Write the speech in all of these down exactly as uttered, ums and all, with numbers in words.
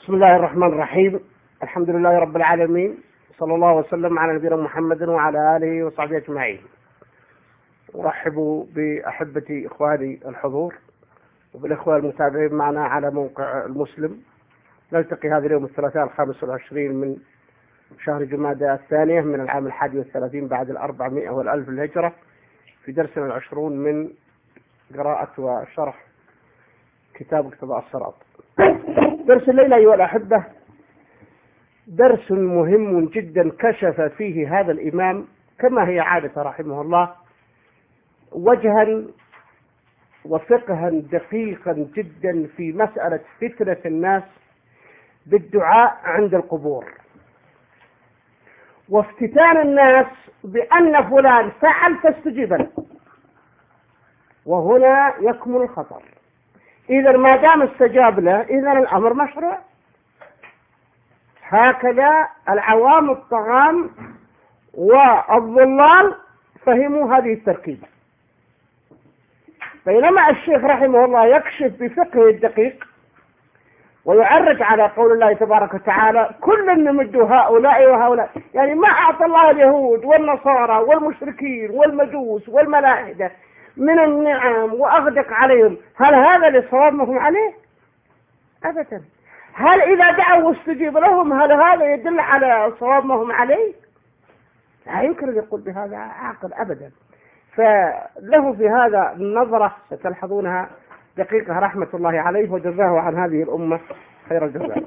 بسم الله الرحمن الرحيم. الحمد لله رب العالمين، صلى الله وسلم على نبينا محمد وعلى آله وصحبه أجمعين. أرحب بأحبتي إخواني الحضور وبالإخوة المتابعين معنا على موقع المسلم. نلتقي هذا اليوم الثلاثاء الخامس والعشرين من شهر جمادى الثانية من العام الحادي والثلاثين بعد الأربعمائة والألف الهجرة في درسنا العشرون من قراءة وشرح كتاب اقتضاء الصراط. درس الليلة أيها الأحبة درس مهم جدا كشف فيه هذا الإمام كما هي عادة رحمه الله وجها وفقها دقيقا جدا في مسألة فتنة الناس بالدعاء عند القبور، وافتتان الناس بأن فلان فعل فاستجيب له، وهنا يكمن الخطر. إذا ما دام استجاب له إذا الأمر مشروع. هكذا العوام الطغام والضلال فهموا هذه التركيبة، بينما الشيخ رحمه الله يكشف بفقهه الدقيق ويعرج على قول الله تبارك وتعالى كل نمد هؤلاء وهؤلاء، يعني ما أعطى الله اليهود والنصارى والمشركين والمجوس والملاحدة من النعم وأغدق عليهم، هل هذا لصواب ما هم عليه؟ أبدا. هل إذا دعوا واستجيب لهم هل هذا يدل على صواب ما هم عليه؟ لا يمكن أن يقول بهذا عاقل أبدا. فله في هذا النظرة ستلحظونها دقيقة رحمة الله عليه وجزاه عن هذه الأمة خير الجزاء.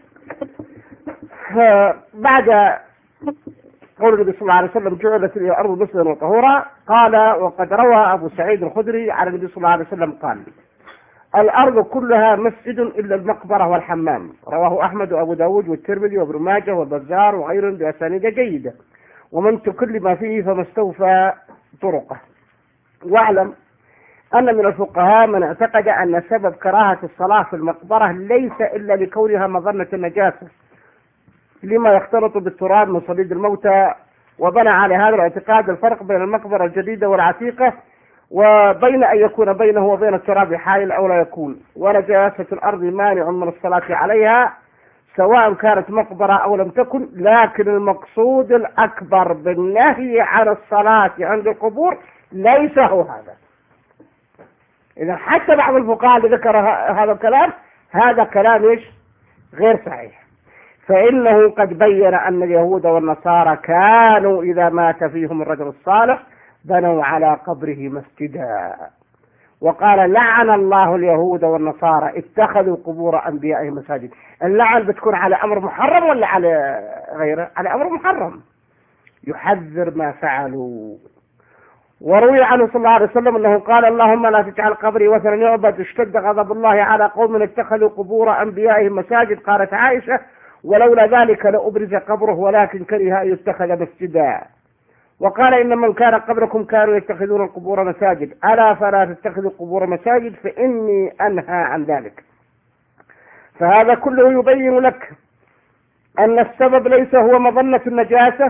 بعد قول النبي صلى الله عليه وسلم جعلت لي الأرض مسجدا وطهورا، قال وقد روى أبو سعيد الخدري عن النبي صلى الله عليه وسلم قال الأرض كلها مسجد إلا المقبرة والحمام. رواه أحمد وأبو داود والترمذي وابن ماجه والبزار وغيرهم بأسانيد جيدة، ومن تكلم فيه فما استوفى طرقه. واعلم أن من الفقهاء من اعتقد أن سبب كراهة الصلاة في المقبرة ليس إلا لكونها مظنة النجاسة لما يختلط بالتراب من صليد الموتى، وبنى على هذا الاعتقاد الفرق بين المقبرة الجديدة والعتيقة وبين أن يكون بينه وبين التراب حائل أو لا يكون، ونجاسة الأرض مانع من الصلاة عليها سواء كانت مقبرة أو لم تكن، لكن المقصود الأكبر بالنهي عن الصلاة عند القبور ليس هو هذا. إذا حتى بعض الفقهاء اللي ذكر هذا الكلام هذا كلام إيش؟ غير صحيح، فإنه قد بين أن اليهود والنصارى كانوا إذا مات فيهم الرجل الصالح بنوا على قبره مسجدا، وقال لعن الله اليهود والنصارى اتخذوا قبور أنبيائهم مساجد. اللعن بتكون على أمر محرم ولا على غيره؟ على أمر محرم يحذر ما فعلوا. وروي عنه صلى الله عليه وسلم أنه قال اللهم لا تجعل قبري وثنا يعبد اشتد غضب الله على قوم اتخذوا قبور أنبيائهم مساجد. قالت عائشة ولولا ذلك لأبرز قبره ولكن كره أن يتخذ مسجدا. وقال إن من كان قبلكم كانوا يتخذون القبور مساجد ألا فلا تتخذوا القبور مساجد فإني أنهى عن ذلك. فهذا كله يبين لك أن السبب ليس هو مظنة النجاسة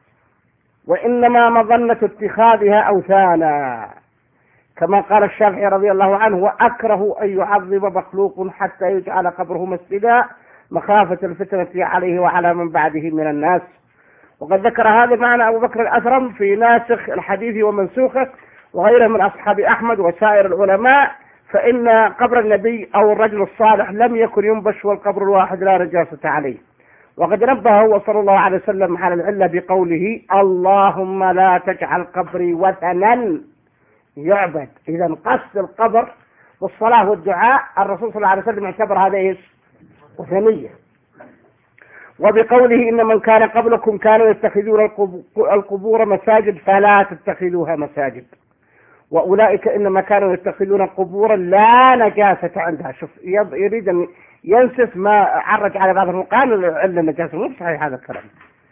وإنما مظنة اتخاذها أوثانا، كما قال الشافعي رضي الله عنه وأكره أن يعظم مخلوق حتى يجعل قبره مسجدا مخافة الفتنة عليه وعلى من بعده من الناس. وقد ذكر هذا معنا أبو بكر الأثرم في ناسخ الحديث ومنسوخه وغيره من أصحاب أحمد وسائر العلماء، فإن قبر النبي أو الرجل الصالح لم يكن ينبش والقبر الواحد لا نجاسة عليه. وقد نبه هو صلى الله عليه وسلم على العلة بقوله اللهم لا تجعل قبري وثنا يعبد. إذا قصد القبر والصلاة والدعاء الرسول صلى الله عليه وسلم اعتبر هذا إيش؟ وثنية. وبقوله إن من كان قبلكم كانوا يتخذون القبور مساجد فلا تتخذوها مساجد، وأولئك إنما كانوا يتخذون القبور لا نجاسة عندها. شوف يريد أن ينسف ما عرج على بعض القرآن علة النجاسة، مو صحيح هذا الكلام.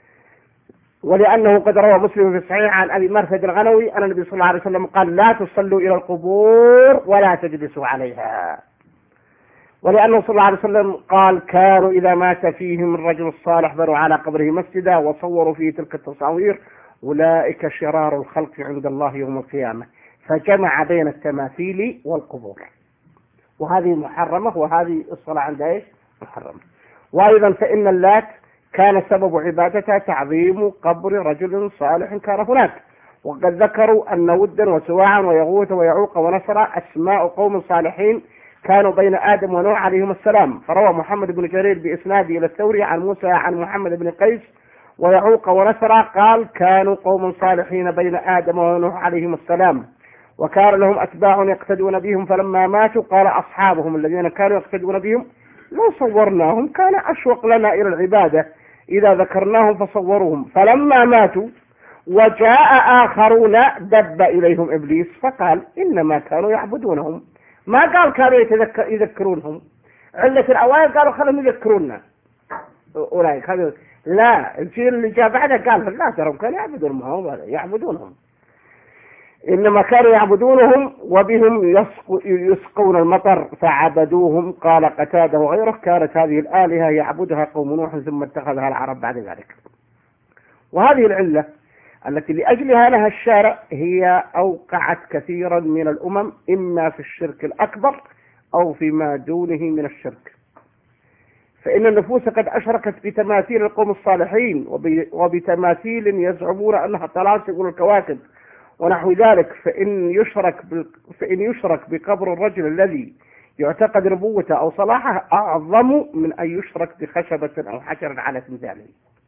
ولأنه قد روى مسلم في الصحيح عن أبي مرثد الغنوي أن النبي صلى الله عليه وسلم قال لا تصلوا إلى القبور ولا تجلسوا عليها. ولأنه صلى الله عليه وسلم قال كانوا إذا مات فيهم الرجل الصالح بنوا على قبره مسجدا وصوروا فيه تلك التصاوير أولئك شرار الخلق عند الله يوم القيامة. فجمع بين التماثيل والقبور، وهذه محرمة وهذه الصلاة عندها إيش؟ محرمة. وأيضا فإن اللات كان سبب عبادتها تعظيم قبر رجل صالح كان هناك، وقد ذكروا أن ودا وسواعا ويغوث ويعوق ونصر أسماء قوم صالحين كانوا بين آدم ونوح عليهم السلام. فروى محمد بن جرير بإسناده إلى الثوري عن موسى عن محمد بن قيس ويعوق ونصر قال كانوا قوم صالحين بين آدم ونوح عليهم السلام، وكان لهم أتباع يقتدون بهم، فلما ماتوا قال أصحابهم الذين كانوا يقتدون بهم لو صورناهم كان أشوق لنا إلى العبادة إذا ذكرناهم فصوروهم، فلما ماتوا وجاء آخرون دب إليهم إبليس فقال إنما كانوا يعبدونهم، ما قال كانوا يتذكر يذكرونهم. علة الأوائل قالوا خلهم يذكرونا أولئك، لا الجيل اللي جاء بعده قال لا ترى كانوا يعبدونهم يعبدونهم إنما كانوا يعبدونهم وبهم يسقون المطر فعبدوهم. قال قتادة وغيره كانت هذه الآلهة يعبدها قوم نوح ثم اتخذها العرب بعد ذلك. وهذه العلة التي لأجلها لها الشارع هي أوقعت كثيرا من الأمم إما في الشرك الأكبر أو فيما دونه من الشرك، فإن النفوس قد أشركت بتماثيل القوم الصالحين وبتماثيل يزعمون أنها طلاسم الكواكب ونحو ذلك، فإن يشرك فإن يشرك بقبر الرجل الذي يعتقد نبوته أو صلاحه أعظم من أن يشرك بخشبة أو حجر على تمثاله،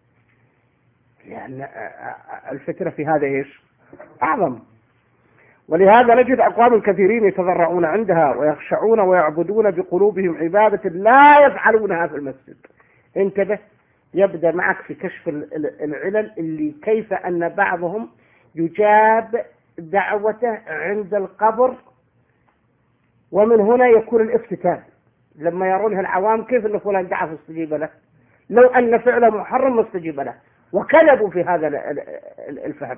لأن الفتنة في هذا إيش أعظم. ولهذا نجد أقوام كثيرين يتضرعون عندها ويخشعون ويعبدون بقلوبهم عبادة لا يفعلونها في المسجد. انتبه، يبدأ معك في كشف العلل اللي كيف أن بعضهم يجاب دعوته عند القبر، ومن هنا يكون الافتتان لما يرونها العوام كيف أن فلان دعا فاستجيب له، لو أن فعله محرم استجيب له، وكذبوا في هذا الفهم.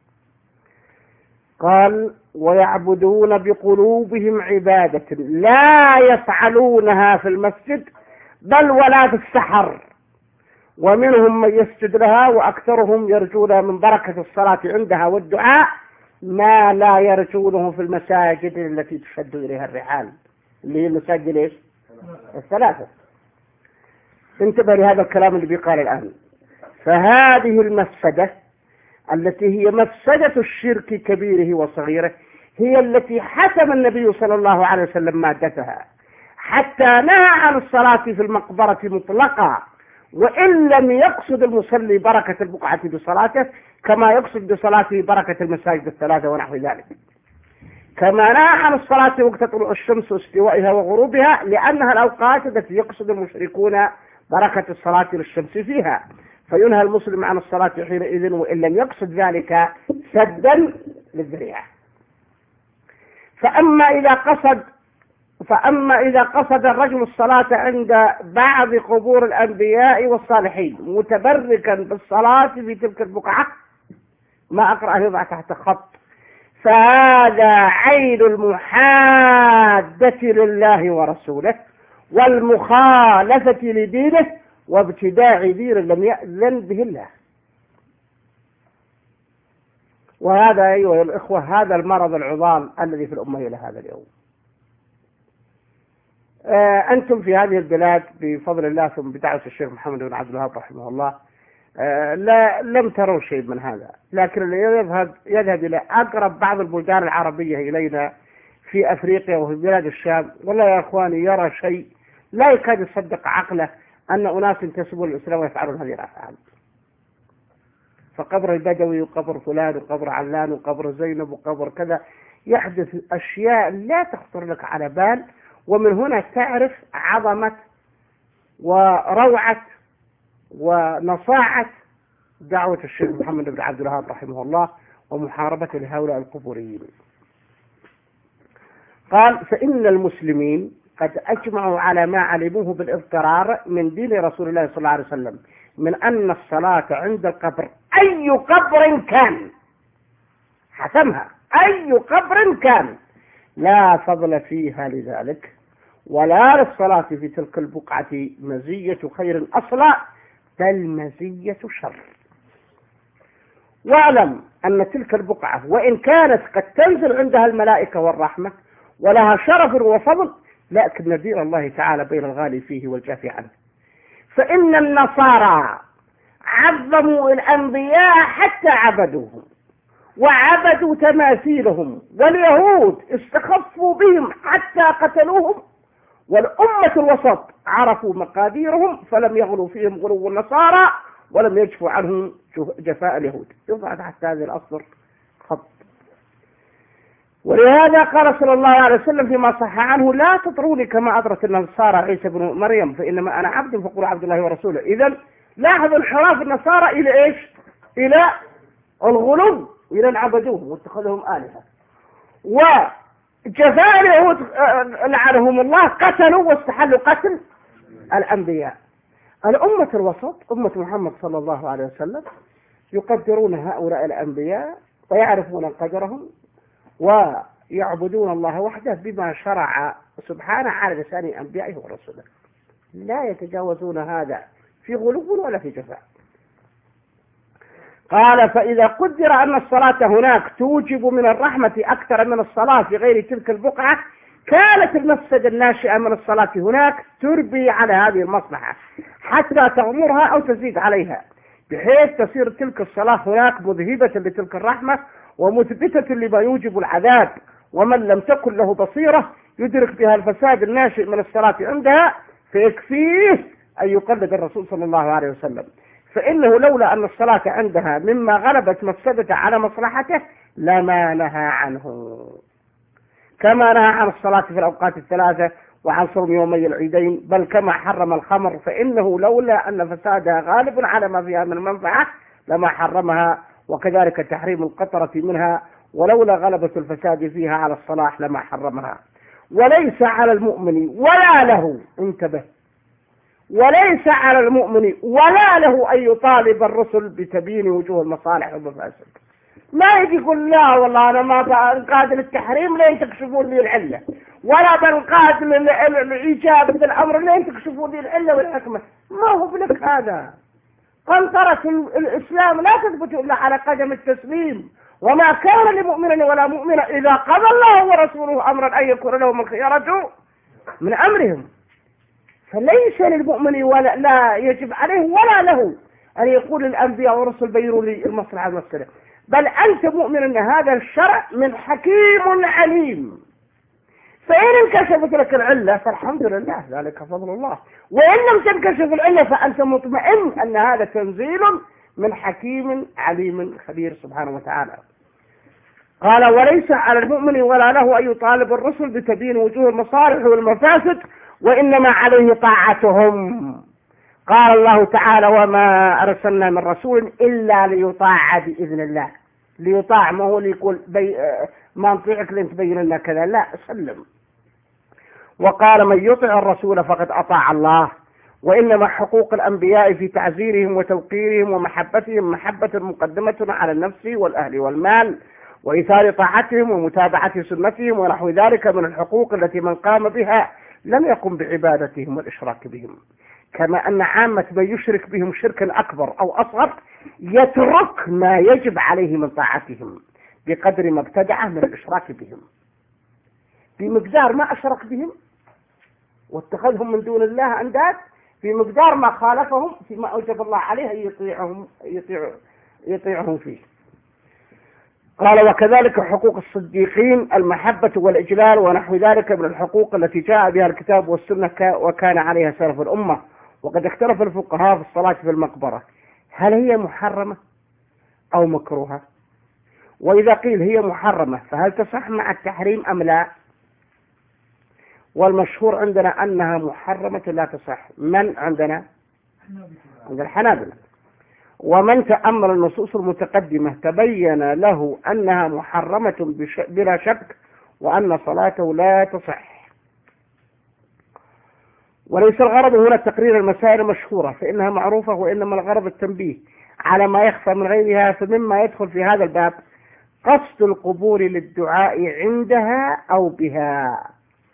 قال ويعبدون بقلوبهم عبادة لا يفعلونها في المسجد بل ولا في السحر، ومنهم من يسجد لها وأكثرهم يرجون من بركة الصلاة عندها والدعاء ما لا يرجونه في المساجد التي تشد إليها الرحال، اللي هي المساجد ليش الثلاثة. انتبه لهذا الكلام اللي بيقال الآن. فهذه المفسدة التي هي مفسدة الشرك كبيره وصغيره هي التي حسم النبي صلى الله عليه وسلم مادتها، حتى نهى عن الصلاة في المقبرة مطلقا، وإن لم يقصد المصلي بركة البقعة بصلاته كما يقصد بصلاته بركة المساجد الثلاثة ونحو ذلك. كما نهى عن الصلاة وقت طلوع الشمس واستوائها وغروبها، لأنها الأوقات التي يقصد المشركون بركة الصلاة للشمس فيها، فينهى المسلم عن الصلاة حينئذ وإن لم يقصد ذلك سدا للذريعة. فأما إذا قصد فأما إذا قصد الرجل الصلاة عند بعض قبور الأنبياء والصالحين متبركا بالصلاة في تلك البقعة، ما أقرأ يضع تحت خط، فهذا عين المحادة لله ورسوله والمخالفة لدينه وابتداع دين لم يأذن به الله. وهذا أيها الإخوة هذا المرض العضال الذي في الأمة إلى هذا اليوم. آه أنتم في هذه البلاد بفضل الله ثم بدعوة الشيخ محمد بن عبد الوهاب رحمه الله آه لا لم تروا شيء من هذا، لكن اللي يذهب يذهب إلى أقرب بعض البلدان العربية إلينا في أفريقيا وفي بلاد الشام، والله يا أخواني يرى شيء لا يكاد يصدق عقله أن أناس ينتسبون للإسلام ويفعلون هذه الأفعال. فقبر البدوي وقبر فلان وقبر علان وقبر زينب وقبر كذا يحدث أشياء لا تخطر لك على بال، ومن هنا تعرف عظمة وروعة ونصاعة دعوة الشيخ محمد بن عبد الوهاب رحمه الله ومحاربة لهؤلاء القبوريين. قال فإن المسلمين قد أجمعوا على ما علموه بالاضطرار من دين رسول الله صلى الله عليه وسلم من أن الصلاة عند القبر أي قبر كان، حسمها أي قبر كان، لا فضل فيها لذلك ولا للصلاة في تلك البقعة مزية خير أصلا بل مزية شر. واعلم أن تلك البقعة وإن كانت قد تنزل عندها الملائكة والرحمة ولها شرف وفضل، لكن ندير الله تعالى بين الغالي فيه والجافي عنه، فإن النصارى عظموا الأنبياء حتى عبدوهم وعبدوا تماثيلهم، واليهود استخفوا بهم حتى قتلوهم، والأمة الوسط عرفوا مقاديرهم فلم يغلوا فيهم غلو النصارى ولم يجفوا عنهم جفاء اليهود. يضع تحت هذه الأسطر خط. ولهذا قال صلى الله عليه وسلم فيما صح عنه: لا تطروني كما أطرت النصارى عيسى بن مريم، فإنما أنا عبد فقولوا عبد الله ورسوله. إذن لاحظوا انحراف النصارى إلى إيش؟ إلى الغلو، إلى أن عبدوهم واتخذهم آلهة. وجفاء اليهود لعنهم الله قتلوا واستحلوا قتل الأنبياء. الأمة الوسط أمة محمد صلى الله عليه وسلم يقدرون هؤلاء الأنبياء ويعرفون قدرهم ويعبدون الله وحده بما شرع سبحانه على لسان أنبيائه ورسوله، لا يتجاوزون هذا في غلو ولا في جفاء. قال: فإذا قدر أن الصلاة هناك توجب من الرحمة أكثر من الصلاة في غير تلك البقعة، كانت المفسدة الناشئة من الصلاة هناك تربي على هذه المصلحة حتى تغمرها أو تزيد عليها، بحيث تصير تلك الصلاة هناك مذهبة لتلك الرحمة ومثبتة لما يوجب العذاب. ومن لم تكن له بصيرة يدرك بها الفساد الناشئ من الصلاة عندها فيكفيه أن يقلد الرسول صلى الله عليه وسلم، فإنه لولا أن الصلاة عندها مما غلبت مفسدته على مصلحته لما نهى عنه، كما نهى عن الصلاة في الأوقات الثلاثة وعن صوم يومي العيدين، بل كما حرم الخمر، فإنه لولا أن فسادها غالب على ما فيها من منفعة لما حرمها، وكذلك تحريم القطرة منها، ولولا غلبة الفساد فيها على الصلاح لما حرمها. وليس على المؤمن ولا له، انتبه، وليس على المؤمن ولا له أن يطالب الرسل بتبيين وجوه المصالح والمفاسد. ما يجي يقول: لا والله أنا ما بنقاد للتحريم لين تكشفون لي العلة، ولا بنقاد لإجابة الأمر لين تكشفون لي العلة والحكمة. ما هو بلك هذا. قنطرة الإسلام لا تثبت إلا على قدم التسليم، وما كان لمؤمن ولا مؤمنة إذا قضى الله ورسوله أمرا أن يكون لهم الخيرة من أمرهم. فليس للمؤمن ولا لا يجب عليه ولا له أن يقول للأنبياء والرسل بينوا لي المصلحة المفسدة، بل أنت مؤمن أن هذا الشرع من حكيم عليم، فإن انكشفت لك العلة فالحمد لله، ذلك فضل الله، وإن لم تنكشف العلة فأنت مطمئن أن هذا تنزيل من حكيم عليم خبير سبحانه وتعالى. قال: وليس على المؤمن ولا له أن يطالب الرسل بتبيين وجوه المصالح والمفاسد، وإنما عليه طاعتهم. قال الله تعالى: وما أرسلنا من رسول إلا ليطاع بإذن الله. ليطاع ما هو اللي يقول بي... ما نطيعك لين تبين لنا كذا، لا، سلم. وقال: من يطع الرسول فقد أطاع الله. وإنما حقوق الأنبياء في تعزيرهم وتوقيرهم ومحبتهم محبة مقدمة على النفس والأهل والمال، وإيثار طاعتهم ومتابعة سنتهم ونحو ذلك من الحقوق التي من قام بها لم يقم بعبادتهم والإشراك بهم، كما أن عامة من يشرك بهم شركا أكبر أو أصغر يترك ما يجب عليه من طاعتهم بقدر ما ابتدعه من الإشراك بهم، بمقدار ما أشرك بهم واتخذهم من دون الله أنداد، بمقدار ما خالفهم فيما أوجب الله عليه يطيعهم, يطيع يطيعهم فيه. قال: وكذلك حقوق الصديقين المحبة والإجلال ونحو ذلك من الحقوق التي جاء بها الكتاب والسنة وكان عليها سلف الأمة. وقد اختلف الفقهاء في الصلاة في المقبرة، هل هي محرمة أو مكروهة؟ وإذا قيل هي محرمة فهل تصح مع التحريم أم لا؟ والمشهور عندنا أنها محرمة لا تصح. من عندنا؟ عند الحنابلة. ومن تأمل النصوص المتقدمة تبين له أنها محرمة بلا شك، وأن صلاته لا تصح. وليس الغرض هنا تقرير المسائل المشهورة فإنها معروفة، وإنما الغرض التنبيه على ما يخفى من غيرها. فمما يدخل في هذا الباب قصد القبور للدعاء عندها أو بها،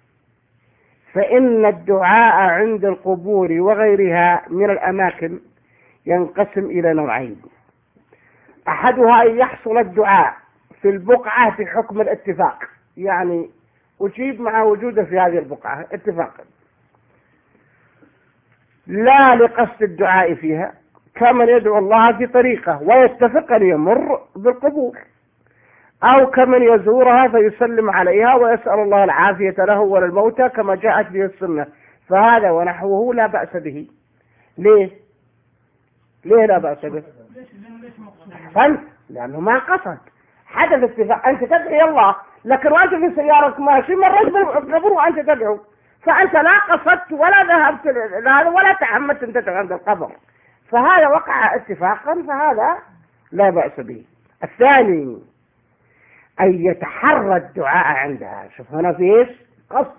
فإن الدعاء عند القبور وغيرها من الأماكن ينقسم إلى نوعين: أحدها أن يحصل الدعاء في البقعة بحكم الاتفاق، يعني أجيب مع وجوده في هذه البقعة اتفاقا، لا لقصد الدعاء فيها، كمن يدعو الله في طريقه ويتفق أن يمر بالقبور، أو كمن يزورها فيسلم عليها ويسأل الله العافية له وللموتى كما جاءت به السنة، فهذا ونحوه لا بأس به. ليه؟ ليه لا بأس به؟ أحسنت، لأنه ما قصد، حدث اتفاق، أنت تدعي الله لكن وأنت في سيارتك ماشي مريت بالقبر وأنت تدعو، فأنت لا قصدت ولا ذهبت لهذا ولا تعمدت أن تدعو عند القبر، فهذا وقع اتفاقا، فهذا لا بأس به. الثاني أن يتحرى الدعاء عندها، شوف هنا في إيش؟ قصد،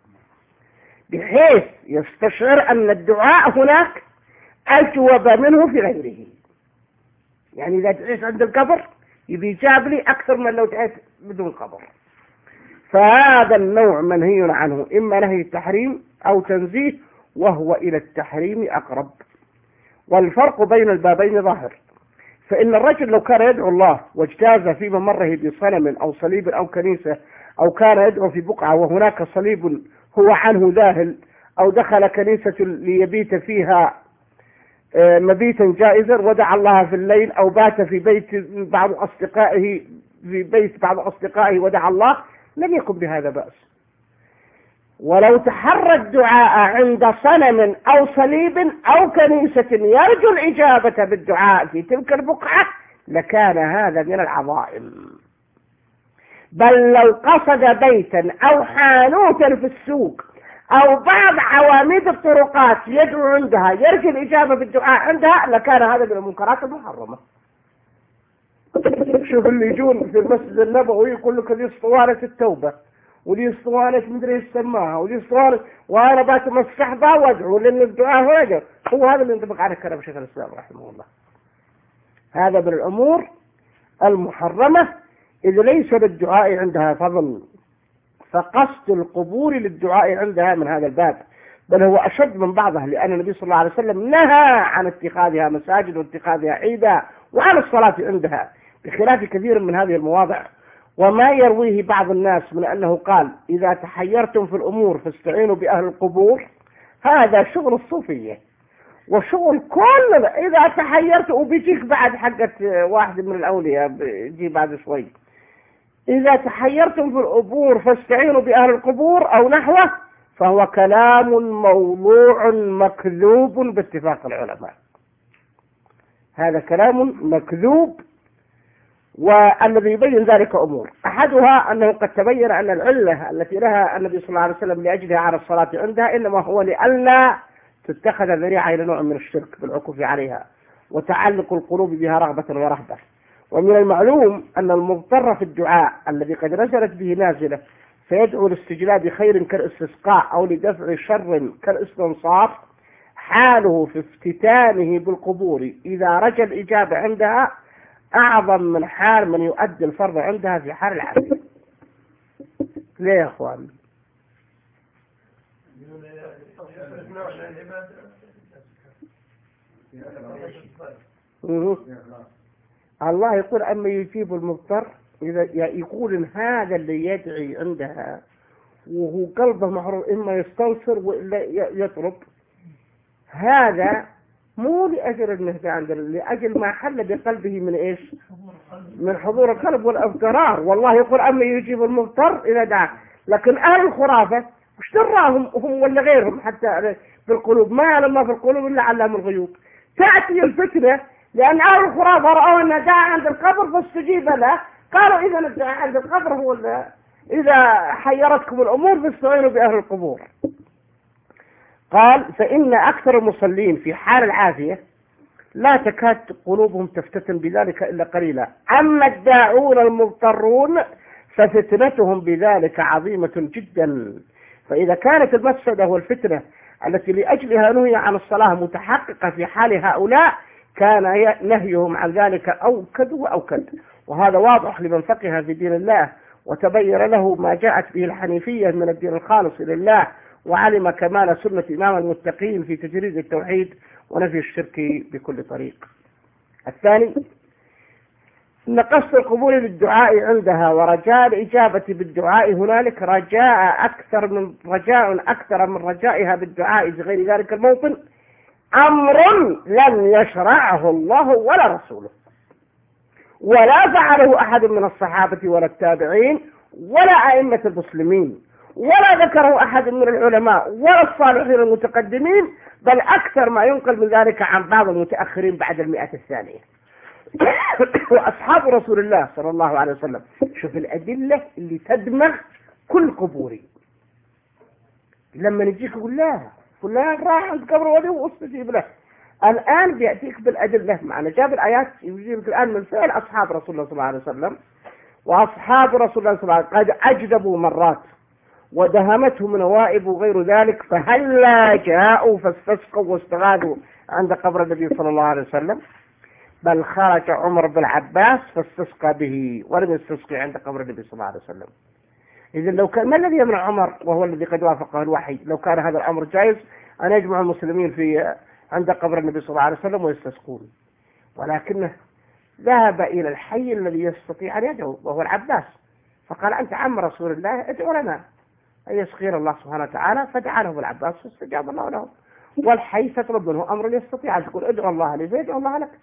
بحيث يستشعر أن الدعاء هناك أجوب منه في غيره. يعني إذا دعيت عند القبر يبي يجاب لي أكثر من لو دعيت بدون قبر، فهذا النوع منهي عنه، إما نهي التحريم أو تنزيه، وهو إلى التحريم أقرب. والفرق بين البابين ظاهر، فإن الرجل لو كان يدعو الله واجتاز في ممره بصنم أو صليب أو كنيسة، أو كان يدعو في بقعة وهناك صليب هو عنه ذاهل، أو دخل كنيسة ليبيت فيها مبيتا جائزا ودعا الله في الليل، أو بات في بيت بعض أصدقائه في بيت بعض أصدقائه ودعا الله، لم يكن بهذا بأس. ولو تحرى الدعاء عند صنم أو صليب أو كنيسة يرجو الإجابة بالدعاء في تلك البقعة لكان هذا من العظائم. بل لو قصد بيتا أو حانوتا في السوق أو بعض عواميد الطرقات يدعو عندها يرجو الإجابة بالدعاء عندها لكان هذا من المنكرات المحرمة. شوف اللي يجون في المسجد النبوي يقول لك هذه اسطوانة التوبة، ولي اسطوانة مدري ايش سماها، ولي اسطوانة وانا بتمسح بها وادعو لان الدعاء هذا هو هذا اللي ينطبق على كلام شيخ الاسلام رحمه الله. هذا من الامور المحرمة اذا ليس للدعاء عندها فضل، فقصد القبور للدعاء عندها من هذا الباب، بل هو اشد من بعضه، لان النبي صلى الله عليه وسلم نهى عن اتخاذها مساجد واتخاذها عيدا وعن الصلاة عندها، بخلاف كثير من هذه المواضع. وما يرويه بعض الناس من أنه قال إذا تحيرتم في الأمور فاستعينوا بأهل القبور، هذا شغل الصوفية وشغل كل. إذا تحيرت وبيجيك بعد حقة واحد من الأولياء بيجي بعد شوي، إذا تحيرتم في القبور فاستعينوا بأهل القبور أو نحوه، فهو كلام موضوع مكذوب باتفاق العلماء. هذا كلام مكذوب، والذي يبين ذلك أمور، أحدها أنه قد تبين أن العلة التي لها النبي صلى الله عليه وسلم لأجلها على الصلاة عندها إنما هو لئلا تتخذ ذريعة إلى نوع من الشرك بالعكوف عليها وتعلق القلوب بها رغبة ورهبة. ومن المعلوم أن المضطر في الدعاء الذي قد نزلت به نازلة فيدعو لاستجلاب خير كالاستسقاء أو لدفع شر كالاستنصار، حاله في افتتانه بالقبور إذا رجى الإجابة عندها أعظم من حال من يؤدي الفرض عندها في حال العافية. ليه يا أخوان؟ الله يقول أما يجيب المضطر إذا يقول إن هذا اللي يدعي عندها وهو قلبه محروم إما يستنصر وإلا يطلب، هذا مو لأجل النهدى عندنا، لأجل ما حل بقلبه من إيش؟ من حضور القلب والأفكار. والله يقول أما يجيب المضطر إذا دعا، لكن أهل الخرافة وش دراهم هم ولا غيرهم حتى بالقلوب؟ ما يعلم ما في القلوب إلا علام الغيوب. تأتي الفتنة لأن أهل الخرافة رأوا أن دعا عند القبر فاستجيب له، قالوا إذا الدعاء عند القبر هو اللي إذا حيرتكم الأمور فاستعينوا بأهل القبور. قال فإن أكثر المصلين في حال العافية لا تكاد قلوبهم تفتتن بذلك إلا قليلا، أما الداعون المضطرون ففتنتهم بذلك عظيمة جدا. فإذا كانت المفسدة والفتنة التي لأجلها نهي عن الصلاة متحققة في حال هؤلاء كان نهيهم عن ذلك أوكد وأوكد، وهذا واضح لمن فقه في دين الله وتبين له ما جاءت به الحنيفية من الدين الخالص لله، وعلم كمال سنة إمام المتقين في تجريد التوحيد ونفي الشرك بكل طريق. الثاني أن قصد القبول للدعاء عندها ورجاء الإجابة بالدعاء هنالك رجاء أكثر من رجاء أكثر من رجائها بالدعاء في غير ذلك الموطن، أمر لم يشرعه الله ولا رسوله، ولا فعله أحد من الصحابة ولا التابعين ولا أئمة المسلمين، ولا ذكره أحد من العلماء ولا الصالحين المتقدمين، بل أكثر ما ينقل من ذلك عن بعض المتأخرين بعد المئة الثانية. وأصحاب رسول الله صلى الله عليه وسلم، شوف الأدلة اللي تدمغ كل قبوري. لما نجيك يقول لا فلان راح عند قبر ولي واستجيب له، الآن بيأتيك بالأدلة معنا. جاب الآيات يجيبك الآن من فعل أصحاب رسول الله صلى الله عليه وسلم. وأصحاب رسول الله صلى الله عليه وسلم قد أجدبوا مرات ودهمتهم نوائب وغير ذلك، فهلا جاءوا فاستسقوا واستغاثوا عند قبر النبي صلى الله عليه وسلم. بل خرج عمر بن العباس فاستسقى به ولم يستسقي عند قبر النبي صلى الله عليه وسلم. إذا لو كان ما الذي يمنع عمر وهو الذي قد وافقه الوحي لو كان هذا الأمر جائز أن يجمع المسلمين في عند قبر النبي صلى الله عليه وسلم ويستسقون؟ ولكنه ذهب إلى الحي الذي يستطيع أن يدعو وهو العباس، فقال أنت عم رسول الله ادعو لنا أن يسقينا الله سبحانه وتعالى، فدعا له العباس فاستجاب الله له. والحي تطلب منه أمر يستطيع أن تقول ادعو الله لي فيدعو الله لك.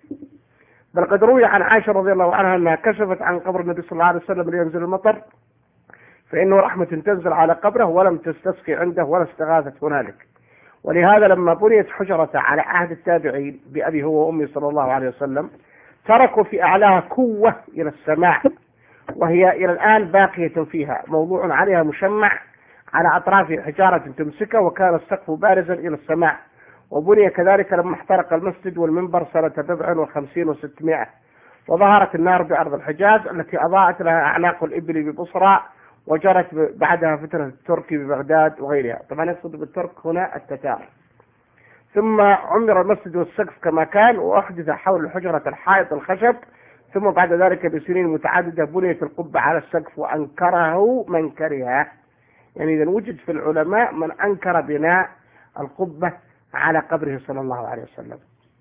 بل قد روي عن عائشة رضي الله عنها أنها كشفت عن قبر النبي صلى الله عليه وسلم لينزل المطر، فإنه رحمة تنزل على قبره، ولم تستسقي عنده ولا استغاثت هنالك. ولهذا لما بنيت حجرة على عهد التابعين بأبي هو وأمي صلى الله عليه وسلم، تركوا في أعلاها كوة إلى السماء، وهي إلى الآن باقية فيها، موضوع عليها مشمع على أطراف حجارة تمسكه، وكان السقف بارزا إلى السماء. وبني كذلك لما احترق المسجد والمنبر سنة بضع وخمسين وستمائة، وظهرت النار بأرض الحجاز التي أضاءت لها أعناق الإبل ببصرى، وجرت بعدها فترة التركي ببغداد وغيرها. طبعا يقصد بالترك هنا التتار. ثم عمر المسجد والسقف كما كان، وأحدث حول الحجرة الحائط الخشب. ثم بعد ذلك بسنين متعددة بنيت القبة على السقف، وأنكره من كرهه. يعني إذا وجد في العلماء من أنكر بناء القبة على قبره صلى الله عليه وسلم.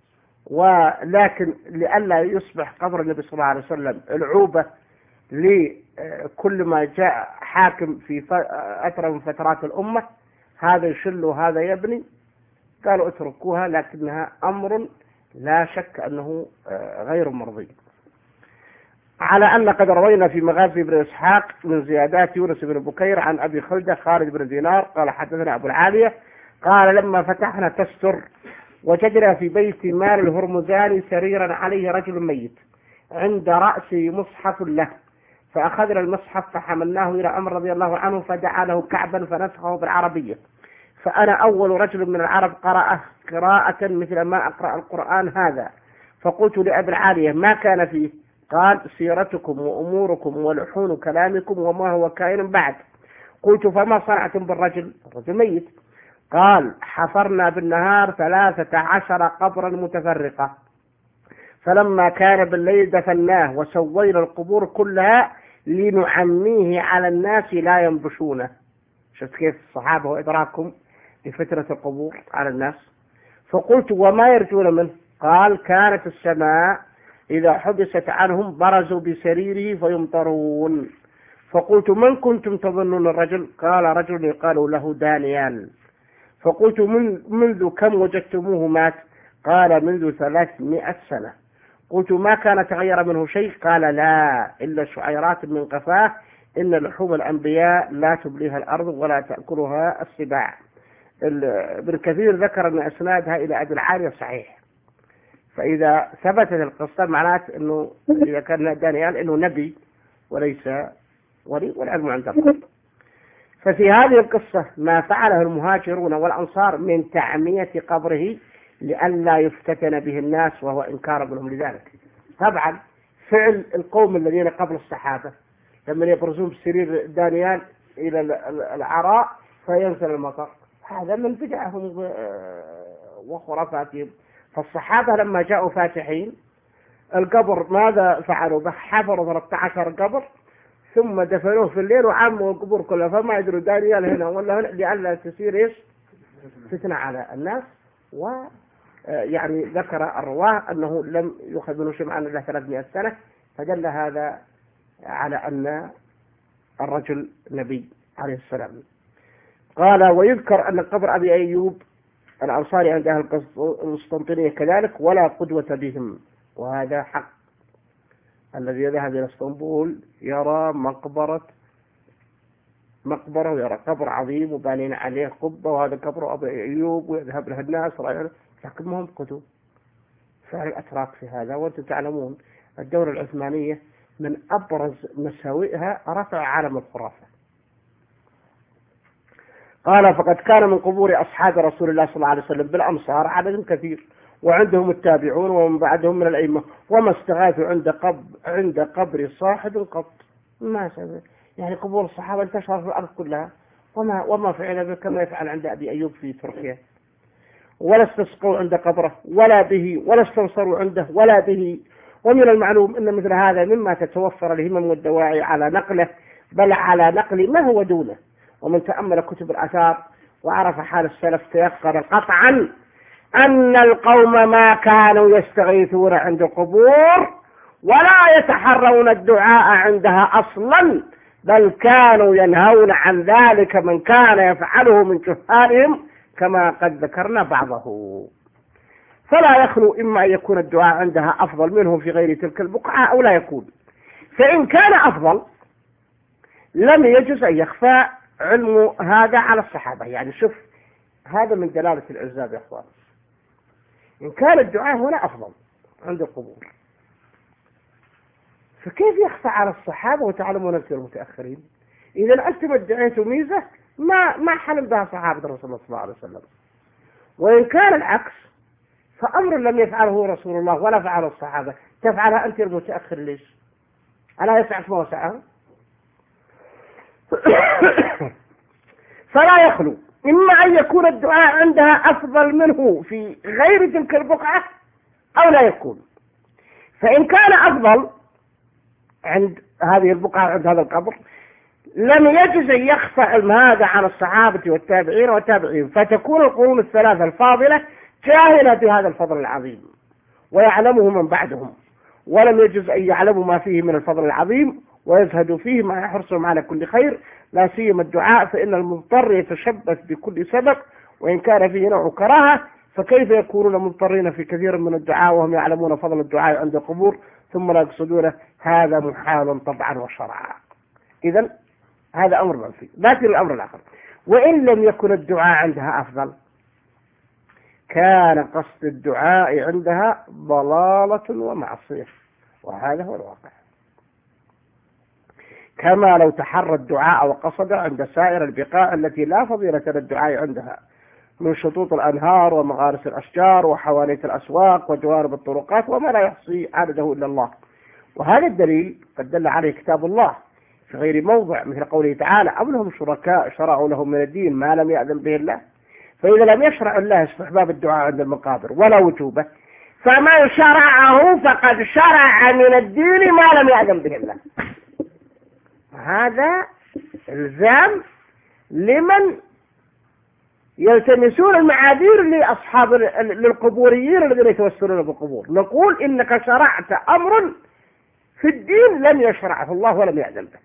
ولكن لئلا يصبح قبر النبي صلى الله عليه وسلم العوبة لكل ما جاء حاكم في فترة من فترات الأمة، هذا يشل وهذا يبني، قالوا اتركوها، لكنها أمر لا شك أنه غير مرضي. على أن قد روينا في مغازي بن إسحاق من زيادات يونس بن بكير عن أبي خلدة خالد بن دينار قال حدثنا أبو العالية قال لما فتحنا تستر وجدنا في بيت مال الهرمزاني سريرا عليه رجل ميت عند رأسه مصحف له، فأخذنا المصحف فحملناه إلى عمر رضي الله عنه فدعا له كعبا فنسخه بالعربية، فأنا أول رجل من العرب قرأه قراءة مثل ما أقرأ القرآن هذا. فقلت لأبي العالية ما كان فيه؟ قال سيرتكم وأموركم ولحون كلامكم وما هو كائن بعد. قلت فما صنعتم بالرجل؟ الرجل ميت. قال حفرنا بالنهار ثلاثة عشر قبرا متفرقة، فلما كان بالليل دفناه وسوينا القبور كلها لنعميه على الناس لا ينبشونه. شفت كيف الصحابة وإدراكهم لفترة القبور على الناس. فقلت وما يرجون منه؟ قال كانت السماء إذا حبست عنهم برزوا بسريره فيمطرون. فقلت من كنتم تظنون الرجل؟ قال رجل يقال له دانيال. فقلت من منذ كم وجدتموه مات؟ قال منذ ثلاثمائة سنة. قلت ما كان تغير منه شيء؟ قال لا إلا شعيرات من قفاه، إن لحوم الأنبياء لا تبليها الأرض ولا تأكلها السباع. ابن كثير ذكر أن أسنادها إلى أبي العالية صحيح. فإذا ثبتت القصة معناته أنه إذا كان دانيال أنه نبي وليس ولي، والعلم عند الله. ففي هذه القصة ما فعله المهاجرون والأنصار من تعمية قبره لئلا يفتتن به الناس، وهو إنكار لهم لذلك. طبعا فعل القوم الذين قبل الصحابة لما يبرزون بسرير دانيال إلى العراء فينزل المطر، هذا من بدعهم وخرافاتهم. فالصحابة لما جاءوا فاتحين القبر ماذا فعلوا به؟ حفروا ثلاثة عشر قبر ثم دفنوه في الليل وعموا القبور كلها، فما يدروا دانيال هنا ولا هنا، لئلا تصير ايش فتنة على الناس. ويعني ذكر الرواه أنه لم يؤخذ منه شيء معنا إلا ثلاثمائة سنة، فدل هذا على أن الرجل نبي عليه السلام. قال ويذكر أن قبر أبي أيوب الأنصاري عند أهل القسطنطينية كذلك، ولا قدوة بهم. وهذا حق. الذي يذهب إلى اسطنبول يرى مقبرة مقبرة ويرى قبر عظيم وبانين عليه قبة، وهذا قبر أبي أيوب، ويذهب له الناس، لكن ما هم قدوة. فعل الأتراك في هذا. وأنتم تعلمون الدولة العثمانية من أبرز مساوئها رفع عالم الخرافة. قال فقد كان من قبور أصحاب رسول الله صلى الله عليه وسلم بالأمصار عدد كثير، وعندهم التابعون ومن بعدهم من الأئمة، وما استغاثوا عند قبر عند قبر صاحب قط. ما سبب يعني قبور الصحابة انتشر في الأرض كلها، وما وما فعل كما يفعل عند أبي أيوب في تركيا. ولا استسقوا عند قبره ولا به، ولا استنصروا عنده ولا به. ومن المعلوم أن مثل هذا مما تتوفر الهمم والدواعي على نقله، بل على نقل ما هو دونه. ومن تأمل كتب الآثار وعرف حال السلف تيقن قطعا أن القوم ما كانوا يستغيثون عند القبور ولا يتحرون الدعاء عندها أصلا، بل كانوا ينهون عن ذلك من كان يفعله من جهالهم كما قد ذكرنا بعضه. فلا يخلو إما أن يكون الدعاء عندها أفضل منهم في غير تلك البقعة أو لا يكون. فإن كان أفضل لم يجوز أن يخفى علم هذا على الصحابة. يعني شوف، هذا من دلالة العزاب يا أخوان. إن كان الدعاء هنا أفضل عند القبور، فكيف يخفى على الصحابة وتعلمون أنتم المتأخرين؟ إذا أنتم ادعيتم ميزة ما ما حلم بها صحابة رسول الله صلى الله عليه وسلم. وإن كان العكس فأمر لم يفعله رسول الله ولا فعله الصحابة تفعلها أنت المتأخر ليش؟ ألا يسعك ما وسعه؟ فلا يخلو إما أن يكون الدعاء عندها أفضل منه في غير تلك البقعة أو لا يكون. فإن كان أفضل عند هذه البقعة عند هذا القبر لم يجوز أن يخفى علم هذا عن الصحابة والتابعين والتابعين، فتكون القرون الثلاثة الفاضلة جاهلة بهذا الفضل العظيم ويعلمه من بعدهم، ولم يجوز أن يعلموا ما فيه من الفضل العظيم ويزهدوا فيه ما يحرصهم على كل خير، لا سيما الدعاء، فإن المضطر يتشبث بكل سبب وإن كان فيه نوع كراهة، فكيف يكونون مضطرين في كثير من الدعاء وهم يعلمون فضل الدعاء عند القبور ثم لا يقصدونه؟ هذا محال طبعا وشرعا. إذن هذا أمر منفي. لكن الأمر الآخر، وإن لم يكن الدعاء عندها أفضل كان قصد الدعاء عندها ضلالة ومعصية، وهذا هو الواقع. كما لو تحرى الدعاء وقصد عند سائر البقاع التي لا فضيلة للدعاء عندها من شطوط الأنهار ومغارس الأشجار وحوانيت الأسواق وجوانب الطرقات وما لا يحصي عدده إلا الله. وهذا الدليل قد دل عليه كتاب الله في غير موضع، مثل قوله تعالى: أم لهم شركاء شرعوا لهم من الدين ما لم يأذن به الله. فإذا لم يشرع الله استحباب الدعاء عند المقابر ولا وجوبه، فمن شرعه فقد شرع من الدين ما لم يأذن به الله. هذا الزام لمن يلتمسون المعاذير لأصحاب للقبوريين الذين يتوسلون بالقبور. نقول إنك شرعت أمر في الدين لم يشرعه الله ولم يأذن به،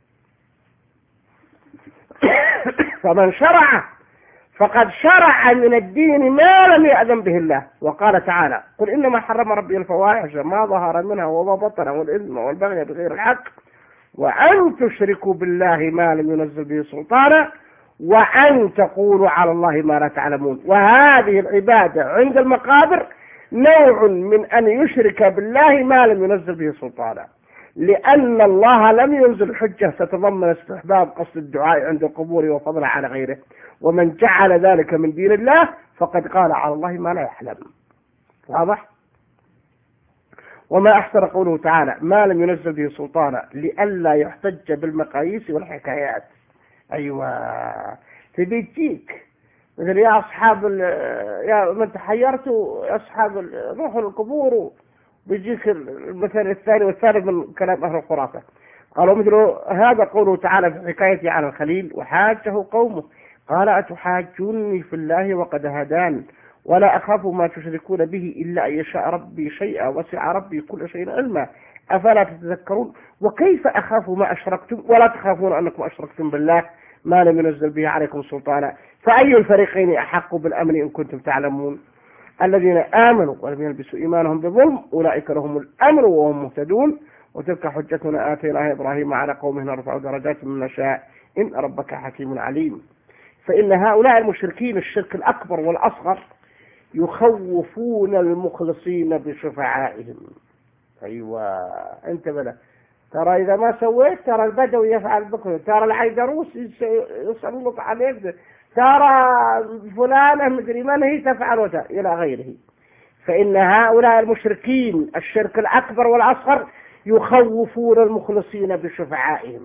فمن شرع فقد شرع من الدين ما لم يأذن به الله. وقال تعالى: قل إنما حرم ربي الفواحش ما ظهر منها وما بطن والإثم والبغي بغير الحق وأن تشركوا بالله ما لم ينزل به سلطانا وأن تقولوا على الله ما لا تعلمون. وهذه العبادة عند المقابر نوع من أن يشرك بالله ما لم ينزل به سلطانا، لأن الله لم ينزل حجة تتضمن استحباب قصد الدعاء عند القبور وفضله على غيره. ومن جعل ذلك من دين الله فقد قال على الله ما لا يحلم. واضح؟ وما أحسن قوله تعالى: ما لم ينزل به سلطانا لئلا يحتج بالمقاييس والحكايات. أيوة، تبي تجيك مثل يا أصحاب يا من تحيرتوا يا أصحاب روحوا القبور، بيجيك المثال الثاني والثالث من كلام أهل الخرافة. قالوا مثل هذا قوله تعالى في حكايته على الخليل: وحاجه قومه قال أتحاجوني في الله وقد هدان ولا أخاف ما تشركون به إلا أن يشاء ربي شيئا وسع ربي كل شيء علما أفلا تتذكرون. وكيف أخاف ما أشركتم ولا تخافون أنكم أشركتم بالله ما لم ينزل به عليكم سلطانا. فأي الفريقين أحق بالأمن إن كنتم تعلمون؟ الذين آمنوا ولم يلبسوا إيمانهم بظلم أولئك لهم الأمن وهم مهتدون. وتلك حجتنا آتيناها إبراهيم على قومه نرفع درجات من نشاء إن ربك حكيم عليم. فإن هؤلاء المشركين الشرك الأكبر والأصغر يخوفون المخلصين بشفعائهم. أيوة أنت بلا ترى إذا ما سويت ترى البدوي يفعل بكرة، ترى العيدروس يسلط عليك، ترى فلانة مدري من هي تفعل وتا إلى غيره. فإن هؤلاء المشركين الشرك الأكبر والأصغر يخوفون المخلصين بشفعائهم،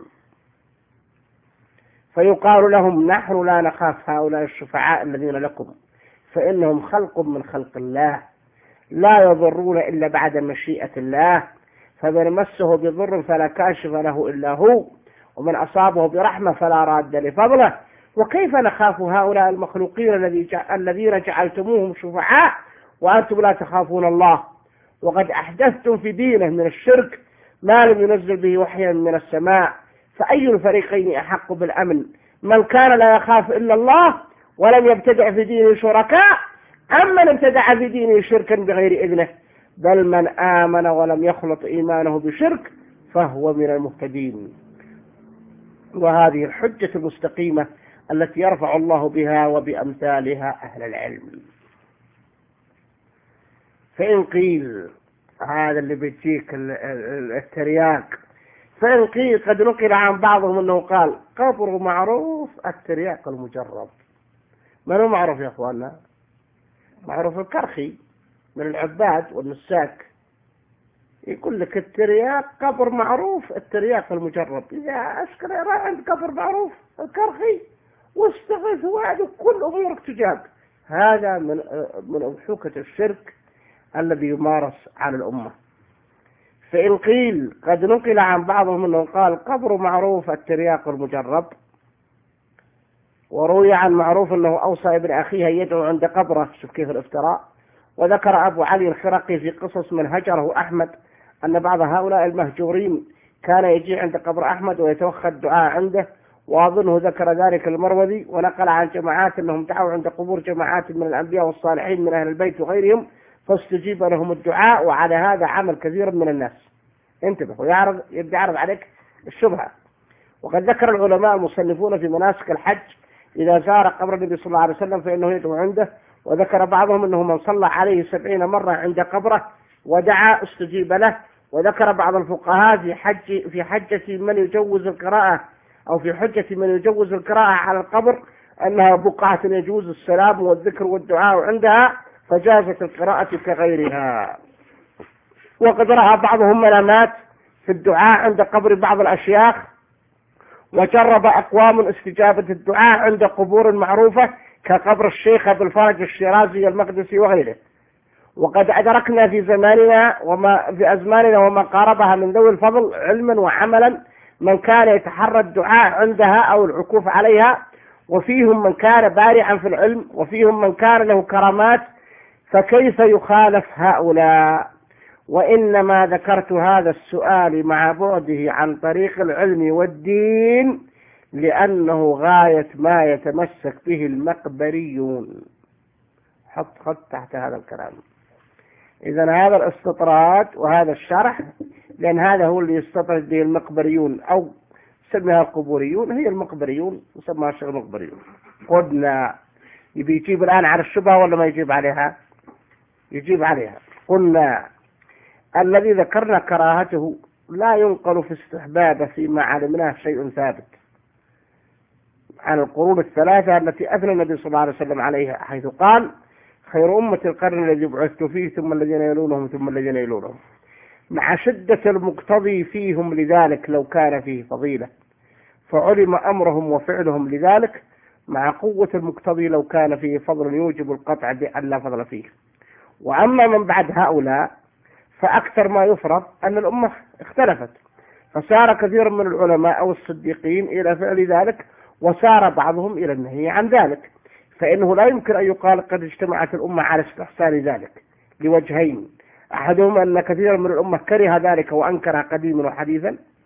فيقال لهم نحن لا نخاف هؤلاء الشفعاء الذين لكم فإنهم خلق من خلق الله لا يضرون إلا بعد مشيئة الله، فمن مسه بضر فلا كاشف له إلا هو، ومن أصابه برحمة فلا راد لفضله. وكيف نخاف هؤلاء المخلوقين الذين جعلتموهم شفعاء وأنتم لا تخافون الله، وقد أحدثتم في دينه من الشرك ما لم ينزل به وحيا من السماء. فأي الفريقين أحق بالأمن؟ من كان لا يخاف إلا الله ولم يبتدع في دينه شركاء، أم من ابتدع في دينه شركا بغير إذنه؟ بل من آمن ولم يخلط إيمانه بشرك فهو من المهتدين. وهذه الحجة المستقيمة التي يرفع الله بها وبأمثالها أهل العلم. فإن قيل هذا اللي بيجيك الترياق، فإن قيل قد نقل عن بعضهم أنه قال قبر معروف الترياق المجرب. من هو معروف يا أخواننا؟ معروف الكرخي من العباد والنساك، يقول لك الترياق قبر معروف الترياق المجرب. إذا أشكر راح عند قبر معروف الكرخي واستغيث وعد كل أمورك تجاب. هذا من من أضحوكة الشرك الذي يمارس على الأمة. فإن قيل قد نقل عن بعضهم أنه قال قبر معروف الترياق المجرب، وروي عن معروف أنه أوصى ابن أخيه يدعو عند قبره. شوف كيف الافتراء. وذكر أبو علي الخرقي في قصص من هجره أحمد أن بعض هؤلاء المهجورين كان يجي عند قبر أحمد ويتوخى الدعاء عنده، وأظنه ذكر ذلك المروذي. ونقل عن جماعات أنهم دعوا عند قبور جماعات من الأنبياء والصالحين من أهل البيت وغيرهم فاستجيب لهم الدعاء، وعلى هذا عمل كثير من الناس. انتبه ويعرض يبدأ يعرض عليك الشبهة. وقد ذكر العلماء المصنفون في مناسك الحج إذا زار قبر النبي صلى الله عليه وسلم فإنه يدعو عنده. وذكر بعضهم أنه من صلى عليه سبعين مرة عند قبره ودعا استجيب له. وذكر بعض الفقهاء في حج في حجة من يجوز القراءة أو في حجة من يجوز القراءة على القبر أنها بقعة يجوز السلام والذكر والدعاء عندها، فجازت القراءة كغيرها. وقد رأى بعضهم منامات في الدعاء عند قبر بعض الأشياخ، وجرب أقوام استجابة الدعاء عند قبور معروفة كقبر الشيخ أبو الفرج الشيرازي المقدسي وغيره. وقد أدركنا في زماننا وما في أزماننا وما قاربها من ذوي الفضل علما وعملا من كان يتحرى الدعاء عندها أو العكوف عليها، وفيهم من كان بارعا في العلم وفيهم من كان له كرامات، فكيف يخالف هؤلاء؟ وإنما ذكرت هذا السؤال مع بعده عن طريق العلم والدين لأنه غاية ما يتمسك به المقبريون. حط خط تحت هذا الكلام. إذن هذا الاستطراد وهذا الشرح، لأن هذا هو اللي يستطرد به المقبريون أو سميها القبوريون، هي المقبريون وسمها الشيخ المقبريون. قلنا يبي يجيب الآن على الشبهة ولا ما يجيب عليها؟ يجيب عليها. قلنا الذي ذكرنا كراهته لا ينقل في استحبابه فيما علمناه شيء ثابت عن القرون الثلاثة التي أثنى النبي صلى الله عليه وسلم عليها، حيث قال خير أمة القرن الذي بعثت فيه ثم الذين يلونهم ثم الذين يلونهم، مع شدة المقتضي فيهم لذلك لو كان فيه فضيلة، فعلم أمرهم وفعلهم لذلك، مع قوة المقتضي لو كان فيه فضل يوجب القطع بأن لا فضل فيه. وأما من بعد هؤلاء فأكثر ما يفرض أن الأمة اختلفت، فسار كثير من العلماء أو الصديقين إلى فعل ذلك، وسار بعضهم إلى النهي عن ذلك. فإنه لا يمكن أن يقال قد اجتمعت الأمة على استحسان ذلك لوجهين: أحدهما أن كثير من الأمة كره ذلك وأنكر قديما وحديثا،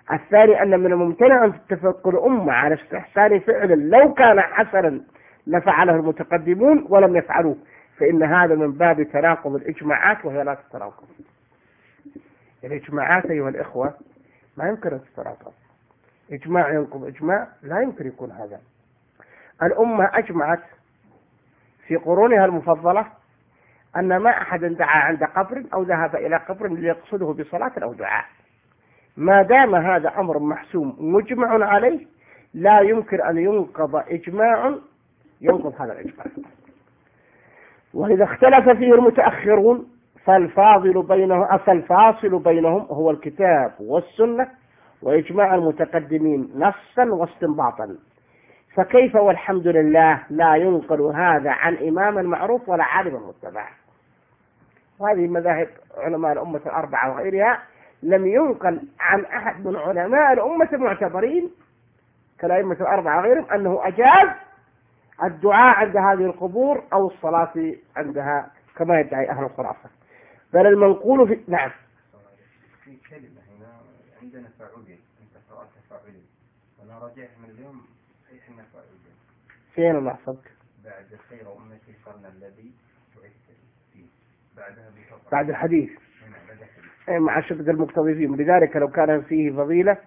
الثاني أن من الممتنع أن تتفق الأمة على استحسان فعل لو كان حسنا لفعله المتقدمون ولم يفعلوه، فإن هذا من باب تناقض الإجماعات وهي لا تتناقض. الإجماعات أيها الإخوة ما يمكن أن تتناقض، إجماع ينقض إجماع لا يمكن يكون هذا. الأمة أجمعت في قرونها المفضلة أن ما أحد دعا عند قبر أو ذهب إلى قبر ليقصده بصلاة أو دعاء، ما دام هذا أمر محسوم مجمع عليه لا يمكن أن ينقض إجماع ينقض هذا الإجماع. وإذا اختلف فيه المتأخرون فالفاضل بينهم فالفاصل بينهم هو الكتاب والسنة وإجماع المتقدمين نصا واستنباطا، فكيف والحمد لله لا ينقل هذا عن إمام معروف ولا عالم متبع. وهذه مذاهب علماء الأمة الأربعة وغيرها لم ينقل عن أحد من علماء الأمة المعتبرين كالأئمة الأربعة وغيرهم أنه أجاز الدعاء عند هذه القبور أو الصلاة عندها كما يدعي أهل الخرافة، بل المنقول في نعم. في كلمة هنا عندنا فاعلين، أنت قرأت فاعلين، وأنا رجعت من اليوم إحنا فاعلين. فين المحصد؟ بعد خير أمتي القرن الذي بعثت فيه، بعدها بفترة. بعد الحديث. بعد الحديث. أي مع شدة المقتضي فيه، لذلك لو كان فيه فضيلة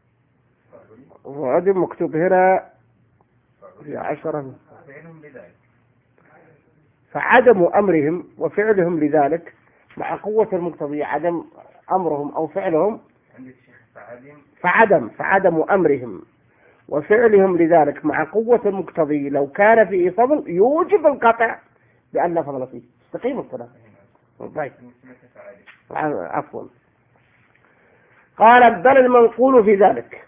وعدم مكتوب هنا في عشرة. فعلهم لذلك. فعدم أمرهم وفعلهم لذلك مع قوة المقتضي، عدم أمرهم أو فعلهم فعدم فعدم أمرهم وفعلهم لذلك مع قوة المقتضي لو كان فيه فضل يوجب القطع بأن لا فضل فيه. استقيم الكلام. طيب عفوا. قال بل المنقول في ذلك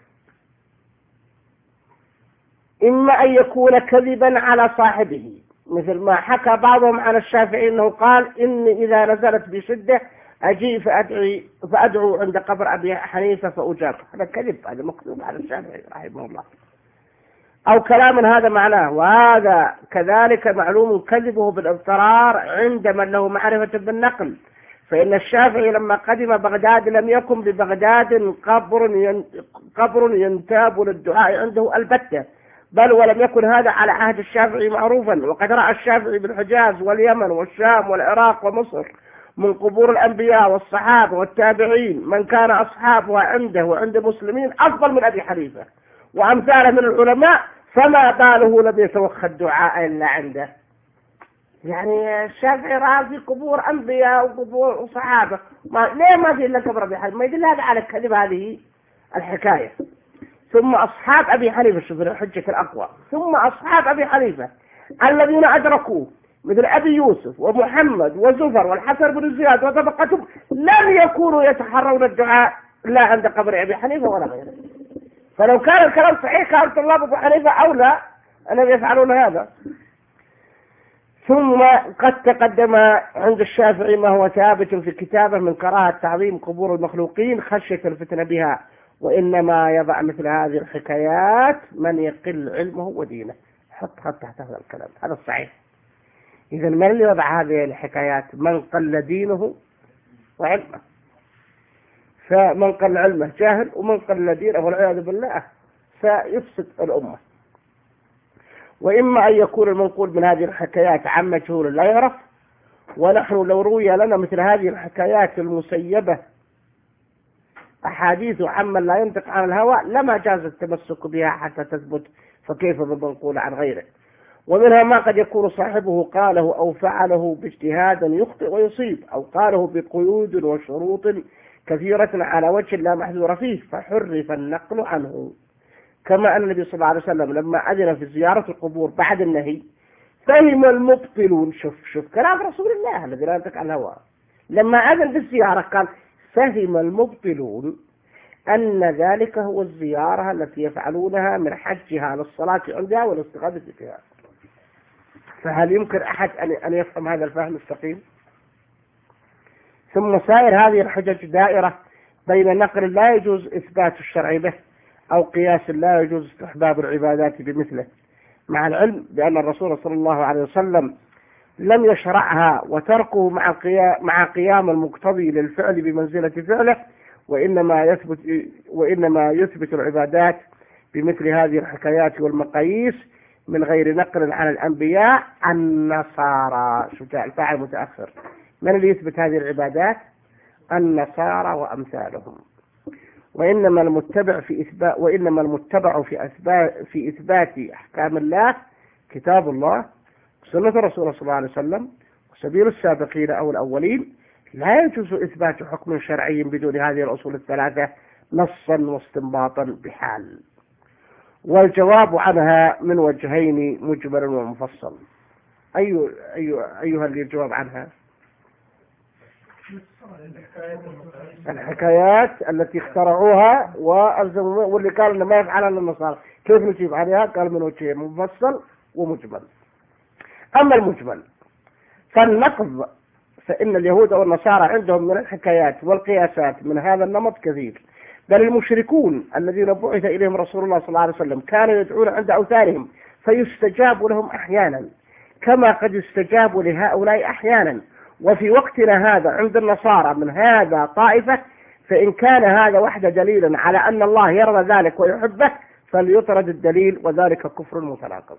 إما أن يكون كذبا على صاحبه، مثل ما حكى بعضهم عن الشافعي أنه قال إني إذا نزلت بشدة أجي فأدعي فأدعو عند قبر أبي حنيفة فأجاب. هذا كذب، هذا مكتوب على الشافعي رحمه الله. أو كلام هذا معناه، وهذا كذلك معلوم كذبه بالاضطرار عند من له معرفة بالنقل، فإن الشافعي لما قدم بغداد لم يكن ببغداد قبر قبر ينتاب للدعاء عنده البتة، بل ولم يكن هذا على عهد الشافعي معروفا، وقد رأى الشافعي بالحجاز واليمن والشام والعراق ومصر من قبور الأنبياء والصحابة والتابعين من كان أصحابها عنده وعند المسلمين أفضل من أبي حنيفة وأمثاله من العلماء، فما باله لم يتوخى الدعاء إلا عنده. يعني الشافعي رأى في قبور أنبياء وقبور صحابة، ما ليه ما في إلا قبر أبي حنيفة؟ ما يدل هذا على كذب هذه الحكاية. ثم أصحاب أبي حنيفة، شوف الحجة الأقوى، ثم أصحاب أبي حنيفة الذين أدركوا مثل أبي يوسف ومحمد وزفر والحسن بن زياد وطبقتهم لم يكونوا يتحرون الدعاء لا عند قبر أبي حنيفة ولا غيره. فلو كان الكلام صحيح كان طلاب أبو حنيفة أولى أنهم يفعلون هذا. ثم قد تقدم عند الشافعي ما هو ثابت في كتابه من كراهة تعظيم قبور المخلوقين خشية الفتنة بها، وإنما يضع مثل هذه الحكايات من يقل علمه ودينه. حط حط تحت هذا الكلام، هذا الصحيح. إذا من اللي يضع هذه الحكايات؟ من قل دينه وعلمه. فمن قل علمه جاهل، ومن قل دينه والعياذ بالله سيفسد الأمة. وإما أن يكون المنقول من هذه الحكايات عن مجهول لا يعرف، ونحن لو روي لنا مثل هذه الحكايات المسيبة أحاديث عمن لا ينطق عن الهوى لما جاز التمسك بها حتى تثبت، فكيف بالمنقول عن غيره؟ ومنها ما قد يكون صاحبه قاله أو فعله باجتهاد يخطئ ويصيب، أو قاله بقيود وشروط كثيرة على وجه لا محذور فيه فحرف النقل عنه، كما أن النبي صلى الله عليه وسلم لما أذن في زيارة القبور بعد النهي فهم المبطلون، شوف شوف كلام رسول الله الذي لا ينطق عن الهوى، لما أذن بالزيارة قال فهم المبطلون أن ذلك هو الزيارة التي يفعلونها من حجها للصلاة عندها والاستغاثة فيها. فهل يمكن أحد أن يفهم هذا الفهم السقيم؟ ثم سائر هذه الحجج دائرة بين نقل لا يجوز إثبات الشرع به أو قياس لا يجوز استحباب العبادات بمثله، مع العلم بأن الرسول صلى الله عليه وسلم لم يشرعها، وتركه مع قيام, مع قيام المقتضي للفعل بمنزلة فعله، وإنما يثبت وإنما يثبت العبادات بمثل هذه الحكايات والمقاييس من غير نقل عن الأنبياء النصارى. شوف الفاعل متأخر. من اللي يثبت هذه العبادات؟ النصارى وأمثالهم. وإنما المتبع في إثبات وإنما المتبع في إثبات في إثبات أحكام الله كتاب الله وسنة الرسول صلى الله عليه وسلم وسبيل السابقين أو الأولين. لا يجوز إثبات حكم شرعي بدون هذه الأصول الثلاثة نصا واستنباطا بحال. والجواب عنها من وجهين مجمل ومفصل. أي أي أيها اللي الجواب عنها؟ الحكايات التي اخترعوها والزموا واللي قال إنه ما يفعلها إلا النصارى، كيف نجيب عليها؟ قال من وجهين مفصل ومجمل. أما المجمل فالنقض، فإن اليهود والنصارى عندهم من الحكايات والقياسات من هذا النمط كثير، بل المشركون الذين بعث إليهم رسول الله صلى الله عليه وسلم كانوا يدعون عند أوثانهم فيستجاب لهم أحيانا كما قد يستجاب لهؤلاء أحيانا. وفي وقتنا هذا عند النصارى من هذا طائفة، فإن كان هذا وحده دليلا على أن الله يرضى ذلك ويحبه فليطرد الدليل، وذلك كفر متناقض.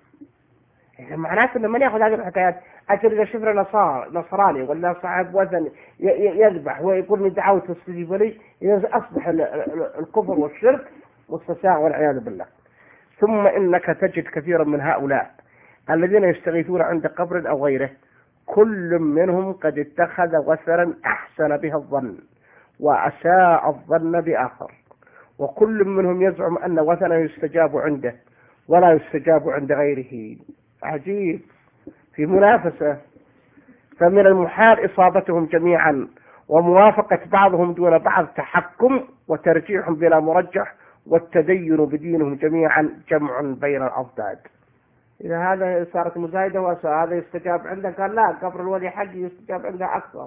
معناته أن من يأخذ هذه الحكايات أجل إذا شفر نصار نصراني ولا صاحب وثن يذبح ويقول لي دعوت استجيب لي، إذا أصبح الكفر والشرك والفساق والعياذ بالله. ثم إنك تجد كثيرا من هؤلاء الذين يستغيثون عند قبر أو غيره كل منهم قد اتخذ وثرا أحسن بها الظن وأساء الظن بآخر، وكل منهم يزعم أن وثنا يستجاب عنده ولا يستجاب عند غيره. عجيب، في منافسة. فمن المحال إصابتهم جميعا وموافقة بعضهم دون بعض تحكم وترجيح بلا مرجح، والتدين بدينهم جميعا جمع بين الأضداد. إذا هذا صارت مزايدة وهذا يستجاب عنده، قال لا، قبر الولي حقي يستجاب عنده أكثر.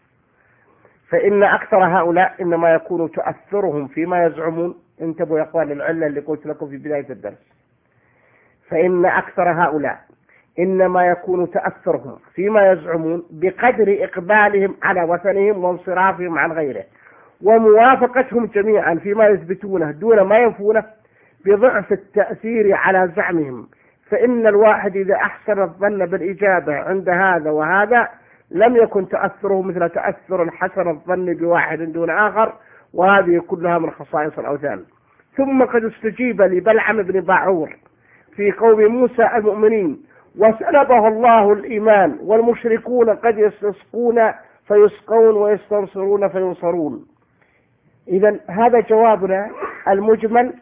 فإن أكثر هؤلاء إنما يكون تأثرهم فيما يزعمون. انتبهوا يا أخوان العلة اللي قلت لكم في بداية الدرس. فإن أكثر هؤلاء إنما يكون تأثرهم فيما يزعمون بقدر إقبالهم على وثنهم وانصرافهم عن غيره، وموافقتهم جميعا فيما يثبتونه دون ما ينفونه بضعف التأثير على زعمهم. فإن الواحد إذا أحسن الظن بالإجابة عند هذا وهذا لم يكن تأثره مثل تأثر الحسن الظن بواحد دون آخر، وهذه كلها من خصائص الأوثان. ثم قد استجيب لبلعم بن باعور في قوم موسى المؤمنين وسلبه الله الإيمان، والمشركون قد يستسقون فيسقون ويستنصرون فينصرون. إذن هذا جوابنا المجمل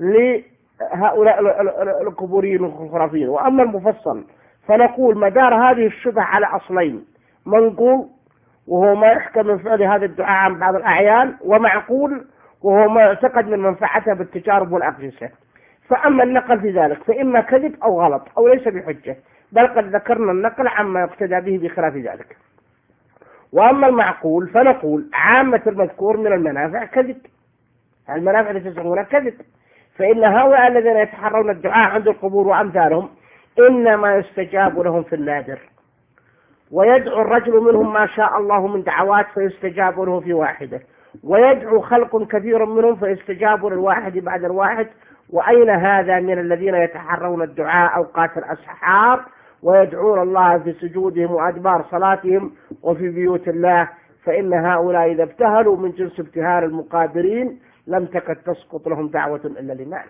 لهؤلاء القبوريين والخرافيين. وأما المفصل فنقول مدار هذه الشبهة على أصلين: منقول وهو ما يحكم من فعل هذا الدعاء عن بعض الأعيان، ومعقول وهو ما يعتقد من منفعته بالتجارب والأقيسة. فأما النقل في ذلك فإما كذب أو غلط أو ليس بحجة، بل قد ذكرنا النقل عما يقتدى به بخلاف ذلك. وأما المعقول فنقول عامة المذكور من المنافع كذب، المنافع التي تسمونها كذب. فإن هؤلاء الذين يتحرون الدعاء عند القبور وأمثالهم إنما يستجاب لهم في النادر، ويدعو الرجل منهم ما شاء الله من دعوات فيستجاب له في واحدة، ويدعو خلق كثير منهم فيستجاب للواحد بعد الواحد. وأين هذا من الذين يتحرون الدعاء أوقات الأسحار ويدعون الله في سجودهم وأدبار صلاتهم وفي بيوت الله؟ فإن هؤلاء إذا ابتهلوا من جنس ابتهال المقابرين لم تكد تسقط لهم دعوة إلا لمال.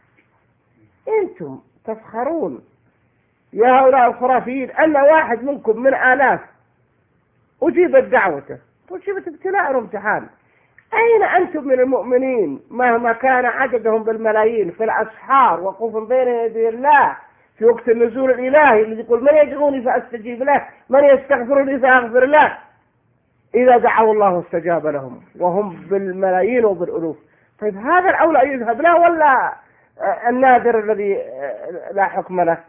أنتم تفخرون يا هؤلاء الخرافيين أن واحد منكم من آلاف أجيبت دعوته وأجيبت ابتلاء وامتحان. أين أنتم من المؤمنين مهما كان عددهم بالملايين في الأسحار وقوف بين يدي الله في وقت النزول الإلهي الذي يقول من يدعوني فأستجيب له، من يستغفرني فأغفر له؟ إذا دعوا الله استجاب لهم وهم بالملايين وبالألوف. طيب هذا الأولى يذهب له ولا النادر الذي لا حكم له؟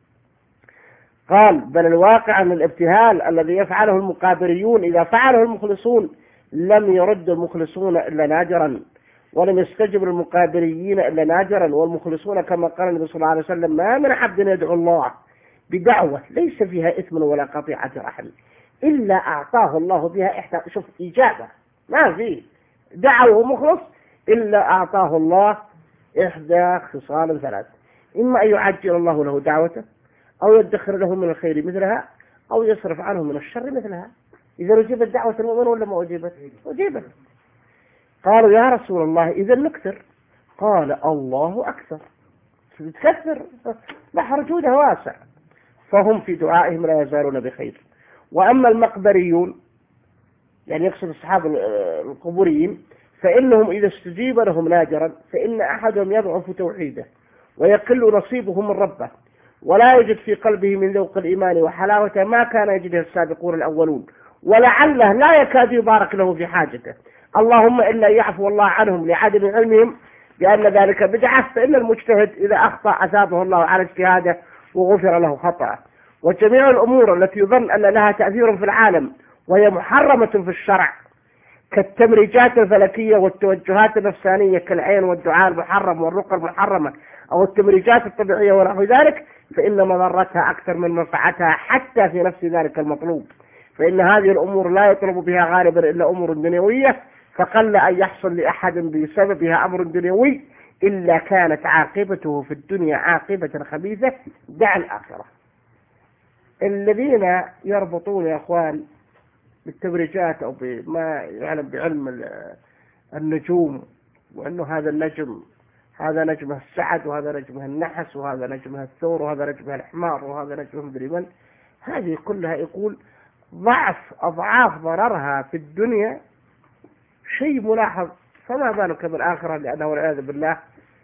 قال بل الواقع أن الابتهال الذي يفعله المقابريون إذا فعله المخلصون لم يرد المخلصون إلا نادرا، ولم يستجب المقابريين إلا نادرا. والمخلصون كما قال النبي صلى الله عليه وسلم ما من عبد يدعو الله بدعوة ليس فيها إثم ولا قطيعة رحم إلا أعطاه الله بها إحدى. شوف إجابة ما فيه دعا وهو مخلص إلا أعطاه الله إحدى خصال ثلاث: إما أن يعجل الله له دعوته، أو يدخر له من الخير مثلها، أو يصرف عنه من الشر مثلها. إذا أجيبت دعوة المؤمن ولا ما أجيبت؟ أجيبت. قالوا يا رسول الله إذا نكثر. قال الله أكثر. تكثر بحر جوده واسع. فهم في دعائهم لا يزالون بخير. وأما المقبريون، يعني يقصد أصحاب القبوريين، فإنهم إذا استجيب لهم نادرا فإن أحدهم يضعف توحيده ويقل نصيبه من ربه، ولا يجد في قلبه من ذوق الإيمان وحلاوته ما كان يجده السابقون الأولون، ولعله لا يكاد يبارك له في حاجته، اللهم إلا يعفو الله عنهم لعدم علمهم بأن ذلك بدعة. فإن المجتهد إذا أخطأ أثابه الله على اجتهاده وغفر له خطأه. وجميع الأمور التي يظن أن لها تأثير في العالم وهي محرمة في الشرع كالتمريجات الفلكية والتوجهات النفسانية كالعين والدعاء المحرم والرقى المحرمة أو التمريجات الطبيعية ونحو ذلك، فإن مضرتها أكثر من منفعتها حتى في نفس ذلك المطلوب. فإن هذه الأمور لا يطلب بها غالبا إلا أمور دنيوية، فقل أن يحصل لأحد بسببها أمر دنيوي إلا كانت عاقبته في الدنيا عاقبة خبيثة دع الآخرة. الذين يربطون يا أخوان بالتبريجات أو بما يعلم بعلم النجوم، وأنه هذا النجم هذا نجمه السعد وهذا نجمه النحس وهذا نجمه الثور وهذا نجمه الحمار وهذا نجمه مدري من، هذه كلها يقول ضعف أضعاف ضررها في الدنيا شيء ملاحظ، فما بالك بالآخرة، لأنه والعياذ بالله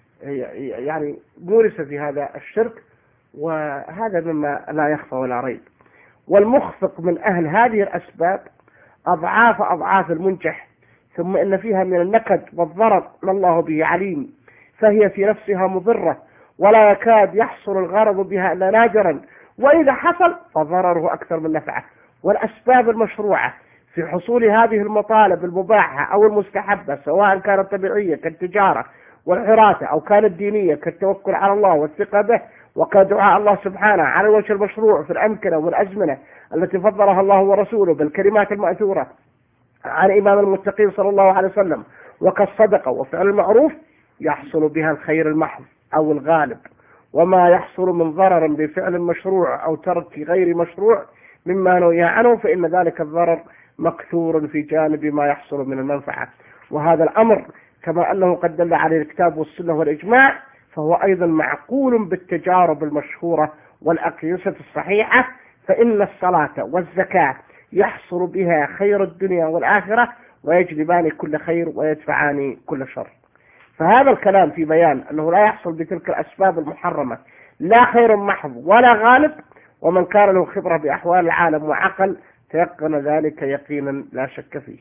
يعني مورس في هذا الشرك، وهذا مما لا يخفى ولا ريب. والمخفق من أهل هذه الأسباب أضعاف أضعاف المنجح، ثم إن فيها من النكد والضرر ما الله به عليم، فهي في نفسها مضرة ولا يكاد يحصل الغرض بها إلا نادرا، وإذا حصل فضرره أكثر من نفعه. والأسباب المشروعة في حصول هذه المطالب المباحة أو المستحبة سواء كانت طبيعية كالتجارة والحراثة أو كانت دينية كالتوكل على الله والثقة به وكدعاء الله سبحانه على الوجه المشروع في الأمكنة والأزمنة التي فضلها الله ورسوله بالكلمات المأثورة عن إمام المتقين صلى الله عليه وسلم، وكالصدقة وفعل المعروف يحصل بها الخير المحض أو الغالب، وما يحصل من ضرر بفعل مشروع أو ترك غير مشروع مما نهي عنه فإن ذلك الضرر مكثور في جانب ما يحصل من المنفعة. وهذا الأمر كما أنه قد دل عليه الكتاب والسنة والإجماع فهو أيضا معقول بالتجارب المشهورة والأقيسة الصحيحة، فإن الصلاة والزكاة يحصل بها خير الدنيا والآخرة ويجلبان كل خير ويدفعان كل شر. فهذا الكلام في بيان أنه لا يحصل بتلك الأسباب المحرمة لا خير محض ولا غالب، ومن كان له خبرة بأحوال العالم وعقل تيقن ذلك يقينا لا شك فيه.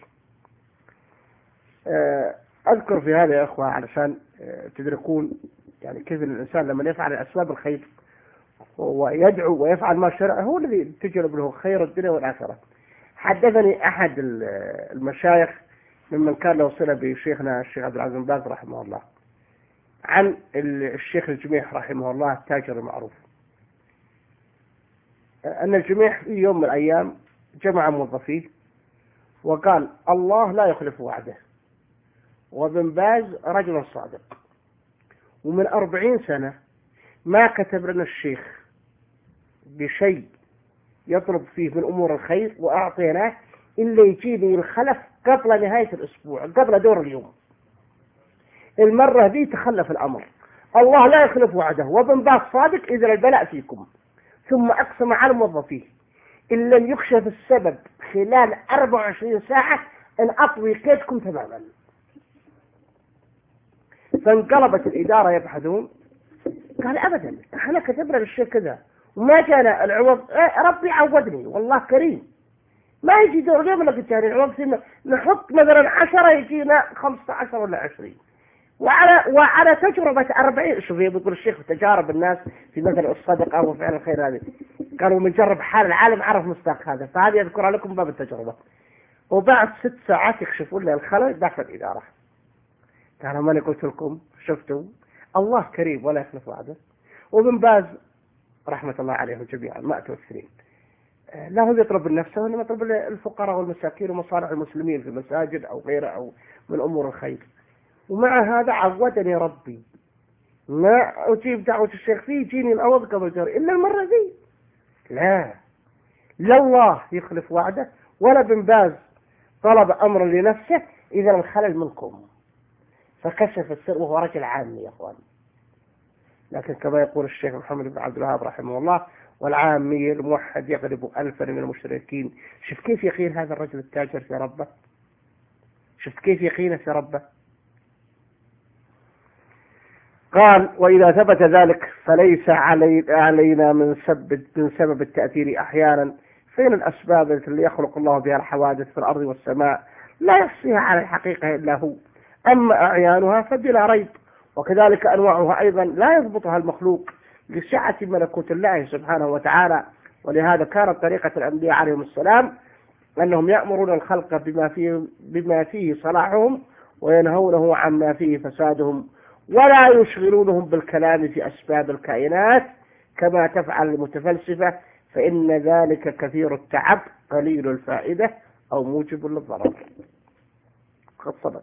أذكر في هذا يا أخوة علشان تدركون يعني كيف الإنسان لما يفعل أسباب الخير ويدعو ويفعل ما شرع هو الذي تجلب له خير الدنيا والآخرة. حدثني أحد المشايخ ممن كان له صلة بشيخنا الشيخ عبد العزيز بن باز رحمه الله عن الشيخ الجميح رحمه الله التاجر المعروف، أن الجميح في يوم من الأيام جمع موظفيه وقال الله لا يخلف وعده، وابن باز رجل صادق، ومن أربعين سنة ما كتب لنا الشيخ بشيء يطلب فيه من أمور الخير وأعطيناه إلا يجيني الخلف قبل نهاية الأسبوع قبل دور اليوم. المرة دي تخلف الأمر، الله لا يخلف وعده وابن باز صادق إذا البلاء فيكم. ثم أقسم على موظفيه إن لم يكشف السبب خلال أربع وعشرين ساعة أن أطوي كيدكم تماما. فانقلبت الإدارة يبحثون، قال أبدا احنا كتبنا للشيء كذا وما جانا العوض، ربي عودني والله كريم ما يجي دور اليوم ولا قلت يعني العوض نحط مثلا عشرة يجينا خمسة عشر ولا عشرين، وعلى وعلى تجربة أربعين. شوف يقول الشيخ تجارب الناس في مثل الصدقة وفعل الخير هذه قالوا من جرب حال العالم عرف مصداق هذا، فهذه أذكرها لكم باب التجربة. وبعد ست ساعات يكشفون لي الخلل داخل الإدارة. قالوا ماني قلت لكم شفتوا الله كريم ولا يخلف وعده. وابن باز رحمة الله عليهم جميعا ما أتوسلين لا هو يطلب لنفسه، وإنما يطلب الفقراء والمساكين ومصالح المسلمين في المساجد أو غيره أو من أمور الخير. ومع هذا عودني ربي ما أجيب دعوة الشيخ فيه يجيني الأوض قبل جري إلا المرة ذي. لا لا الله يخلف وعده ولا بن باز طلب أمر لنفسه إذا الخلل منكم، فكشف السر وهو رجل عامي يا أخوان. لكن كما يقول الشيخ محمد بن عبد الوهاب رحمه الله: والعامي الموحد يغلب ألفا من المشركين. شوف كيف يقين هذا الرجل التاجر في ربه، شوف كيف يقينه في ربه. قال: وإذا ثبت ذلك فليس علي علينا من سبب من سبب التأثير أحيانا، فين الأسباب التي يخلق الله بها الحوادث في الأرض والسماء لا يحصيها على الحقيقة إلا هو، أما أعيانها فبلا ريب، وكذلك أنواعها أيضا لا يضبطها المخلوق لسعة ملكوت الله سبحانه وتعالى. ولهذا كانت طريقة الأنبياء عليهم السلام أنهم يأمرون الخلق بما فيه, بما فيه صلاحهم وينهونه عما فيه فسادهم، ولا يشغلونهم بالكلام في أسباب الكائنات كما تفعل المتفلسفة، فإن ذلك كثير التعب قليل الفائدة أو موجب للضرر. قد صدق.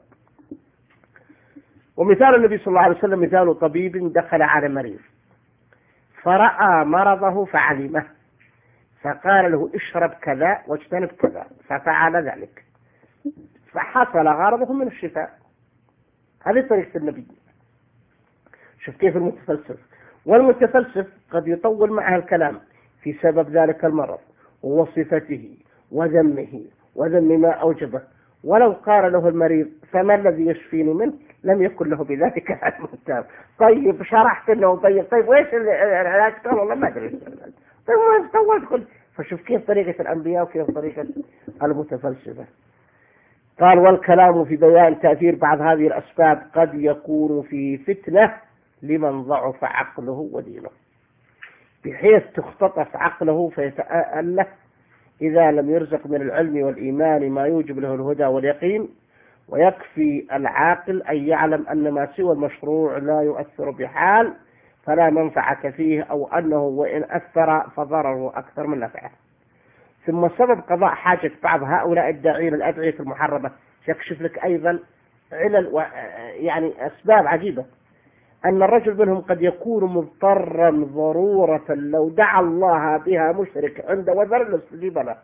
ومثال النبي صلى الله عليه وسلم مثال طبيب دخل على مريض فرأى مرضه فعلمه، فقال له: اشرب كذا واجتنب كذا، ففعل ذلك فحصل غرضه من الشفاء. هذه طريقة النبي. شوف كيف المتفلسف، والمتفلسف قد يطول معها الكلام في سبب ذلك المرض ووصفته وذمه وذم ما أوجبه، ولو قال له المريض: فما الذي يشفيني منه؟ لم يكن له بذلك علم تام. طيب شرحت له، طيب طيب وإيش العلاج؟ قال: والله ما أدري. طيب ما طولت كل. فشوف كيف طريقة الأنبياء وكيف طريقة المتفلسفة. قال: والكلام في بيان تأثير بعض هذه الأسباب قد يكون في فتنة لمن ضعف عقله ودينه، بحيث تختطف عقله فيتأله إذا لم يرزق من العلم والإيمان ما يوجب له الهدى واليقين. ويكفي العاقل أن يعلم أن ما سوى المشروع لا يؤثر بحال فلا منفعة فيه، أو أنه وإن أثر فضرره أكثر من نفعه. ثم سبب قضاء حاجة بعض هؤلاء الداعين الأدعية المحرمة يكشف لك أيضا علل و... يعني أسباب عجيبة، أن الرجل منهم قد يكون مضطرا ضرورة لو دعا الله بها مشرك عند وذر لاستجيب له.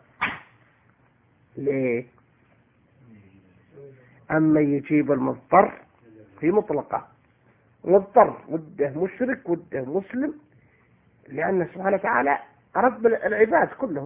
ليه؟ أما يجيب المضطر في مطلقة، مضطر وده مشرك وده مسلم، لأن سبحانه وتعالى رب العباد كلهم.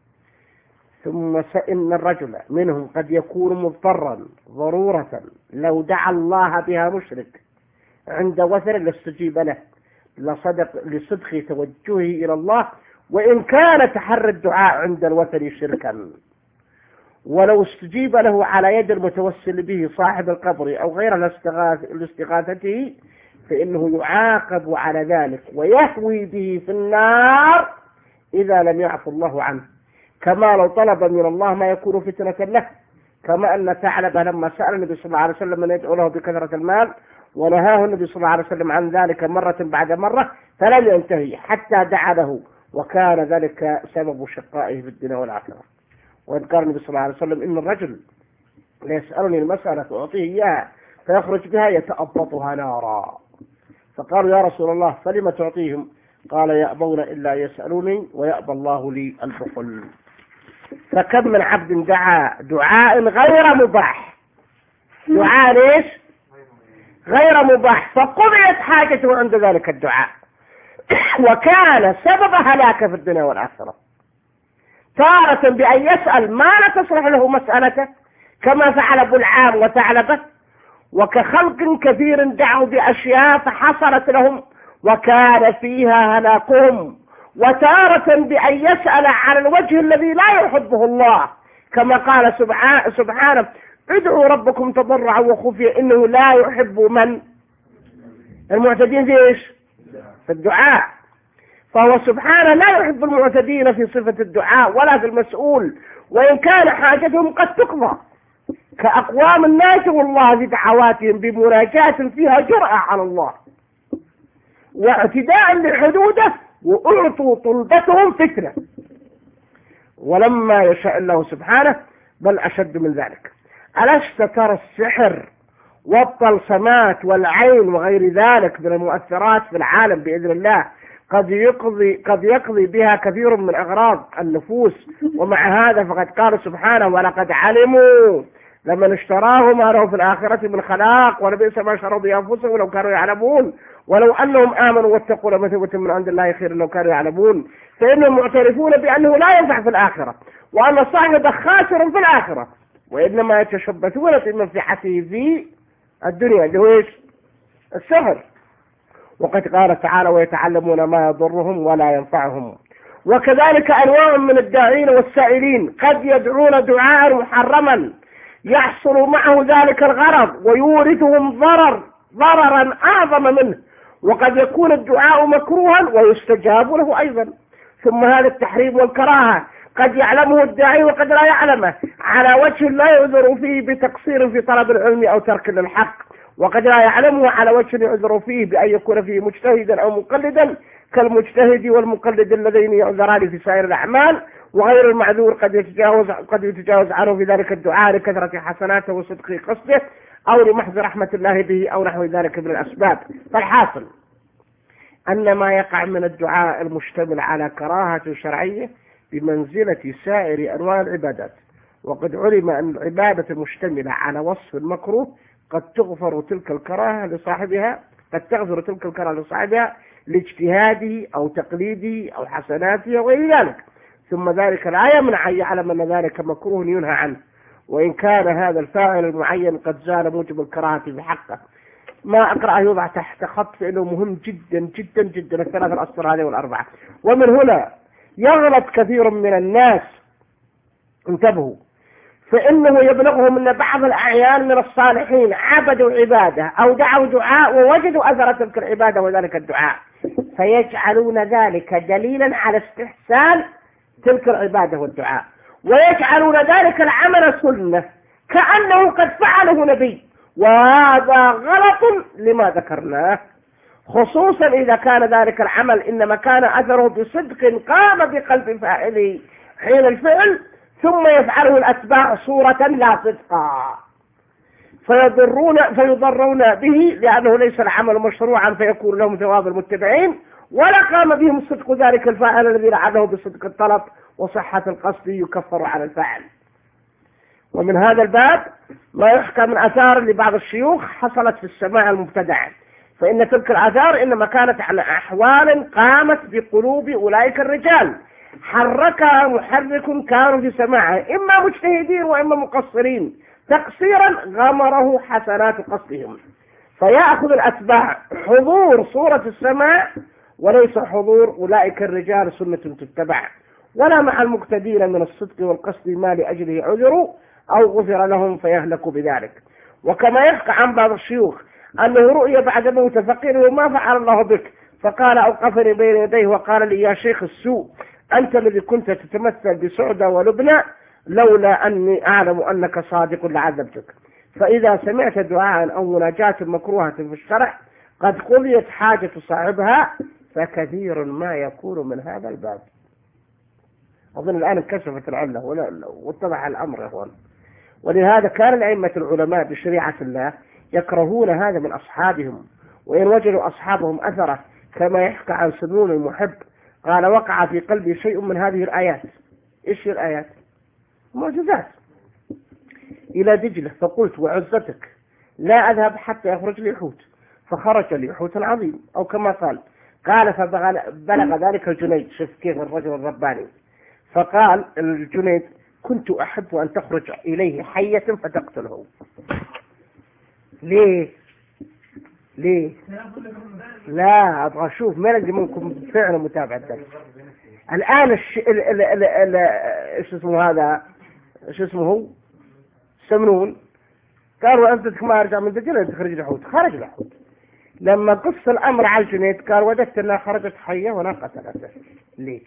ثم إن الرجل منهم قد يكون مضطرا ضرورة لو دعا الله بها مشرك عند وثر لاستجيب له لصدق لصدق توجهه إلى الله، وإن كان تحرى الدعاء عند الوثر شركا. ولو استجيب له على يد المتوسل به صاحب القبر أو غير لاستغاثته فإنه يعاقب على ذلك ويهوي به في النار إذا لم يعفو الله عنه، كما لو طلب من الله ما يكون فتنة له. كما أن ثعلبة لما سأل النبي صلى الله عليه وسلم أن يدعو له بكثرة المال، ونهاه النبي صلى الله عليه وسلم عن ذلك مرة بعد مرة، فلم ينتهي حتى دعا له، وكان ذلك سبب شقائه في الدنيا والآخرة. وإذ قال النبي صلى الله عليه وسلم: إن الرجل ليسألني المسألة فأعطيه إياها فيخرج بها يتأبطها نارا. فقالوا: يا رسول الله فلم تعطيهم؟ قال: يأبون إلا يسألوني ويأبى الله لي البخل. فكم من عبد دعا دعاء غير مباح، دعاء ليش؟ غير مباح، فقضيت حاجته عند ذلك الدعاء وكان سبب هلاكه في الدنيا والآخرة. تارة بأن يسأل ما لا تصلح له مسألته كما فعل أبو العام وثعلبة، وكخلق كثير دعوا بأشياء فحصلت لهم وكان فيها هلاكهم. وتارة بأن يسأل على الوجه الذي لا يحبه الله، كما قال سبحانه: ادعوا ربكم تضرعا وخفيا إنه لا يحب من المعتدين في إيش؟ في الدعاء. فهو سبحانه لا يحب المعتدين في صفة الدعاء ولا في المسؤول، وإن كان حاجتهم قد تقضى، كأقوام الناس والله بدعواتهم بمناجاة فيها جرأة على الله واعتداء لحدوده، وأعطوا طلبتهم فتنة. ولما يشاء الله سبحانه بل أشد من ذلك. ألست ترى السحر والطلسمات والعين وغير ذلك من المؤثرات في العالم بإذن الله قد يقضي, قد يقضي بها كثير من أغراض النفوس، ومع هذا فقد قال سبحانه ولقد علموا لمن اشتراه ما له في الآخرة من خلاق ولبئس ما شروا بأنفسهم لو كانوا يعلمون ولو أنهم آمنوا واتقوا لمثوبة من عند الله خير لو كانوا يعلمون. فإنهم معترفون بأنه لا ينفع في الآخرة وأن صاحبه خاسر في الآخرة، وإنما يتشبثون بمنفعته في الدنيا اللي هو ايش؟ السحر. وقد قال تعالى ويتعلمون ما يضرهم ولا ينفعهم. وكذلك أنواع من الداعين والسائلين قد يدعون دعاء محرما يحصل معه ذلك الغرض ويورثهم ضرر ضررا أعظم منه، وقد يكون الدعاء مكروها ويستجاب له أيضا. ثم هذا التحريم والكراهة قد يعلمه الداعي وقد لا يعلمه على وجه لا يعذر فيه بتقصير في طلب العلم أو ترك للحق، وقد لا يعلمه على وجه يعذر فيه بأن يكون فيه مجتهدا أو مقلدا كالمجتهد والمقلد اللذين يعذران في سائر الأعمال، وغير المعذور قد يتجاوز قد يتجاوز عنه في ذلك الدعاء لكثرة حسناته وصدق قصده أو لمحض رحمة الله به أو نحو ذلك من الأسباب. فالحاصل أن ما يقع من الدعاء المشتمل على كراهة شرعية بمنزلة سائر أنواع العبادات، وقد علم أن العبادة المشتملة على وصف المكروه قد تغفر تلك الكراهة لصاحبها قد تغفر تلك الكراهة لصاحبها لاجتهاده أو تقليده أو حسناته وغير ذلك، ثم ذلك لا يمنع أن يعلم أن ذلك مكروه ينهى عنه وإن كان هذا الفاعل المعين قد زال موجب الكراهة بحقه. ما أقرأ يوضع تحت خط فإنه مهم جدا جدا جدا الثلاث الأسطر هذه والأربعة. ومن هنا يغلط كثير من الناس، انتبهوا، فإنه يبلغهم أن بعض الأعيان من الصالحين عبدوا عبادة أو دعوا دعاء ووجدوا أثر تلك العبادة وذلك الدعاء، فيجعلون ذلك دليلا على استحسان تلك العبادة والدعاء، ويجعلون ذلك العمل سنة كأنه قد فعله نبي، وهذا غلط لما ذكرناه، خصوصا إذا كان ذلك العمل إنما كان أثره بصدق قام بقلب فاعله حين الفعل ثم يفعله الأتباع صورة لا صدقا فيضرون فيضرون به لأنه ليس العمل مشروعا فيكون لهم ثواب المتبعين، ولا قام بهم صدق ذلك الفاعل الذي لعله بصدق الطلب وصحة القصد يكفر على الفاعل. ومن هذا الباب ما يحكى من آثار لبعض الشيوخ حصلت في السماع المبتدع، فإن تلك الآثار إنما كانت على أحوال قامت بقلوب أولئك الرجال حركها محرك كانوا في سماعه إما مجتهدين وإما مقصرين تقصيرا غمره حسنات قصدهم، فيأخذ الأتباع حضور صورة السماع وليس حضور أولئك الرجال سنة تتبع، ولا مع المقتدين من الصدق والقصد ما لأجله عذروا أو غفر لهم فيهلكوا بذلك. وكما يحكى عن بعض الشيوخ أنه رؤيا بعد موت فقير ما فعل الله بك، فقال أوقفني بين يديه وقال لي يا شيخ السوء أنت الذي كنت تتمثل بسعدة ولبنى لولا أني أعلم أنك صادق لعذبتك. فإذا سمعت دعاء أو مناجاة مكروهة في الشرع قد قضيت حاجة صاحبها فكثير ما يكون من هذا الباب. أظن الآن انكشفت العلة واتضح الأمر يا أخوان. ولهذا كان الأئمة العلماء بشريعة الله يكرهون هذا من أصحابهم، وإن وجدوا أصحابهم أثره كما يحكى عن سنون المحب قال وقع في قلبي شيء من هذه الآيات. إيش الآيات؟ معجزات. إلى دجلة فقلت وعزتك لا أذهب حتى يخرج لي حوت، فخرج لي حوت عظيم، أو كما قال قال فبلغ ذلك الجنيد. شوف كيف الرجل الرباني. فقال الجنيد كنت أحب أن تخرج إليه حية فتقتله. ليه ليه لا أبغى أشوف ما لدي منكم فعلا متابعة الدرس. الآن الش... ال... ال... ال... ال... إيش اسمه هذا إيش اسمه هو سمنون قالوا أنت ما أرجع من دجلة تخرج لحوت، خرج لحوت. لما قص الأمر على الجنيد قال وجدت أنها خرجت حية وأنا قتلتها. ليه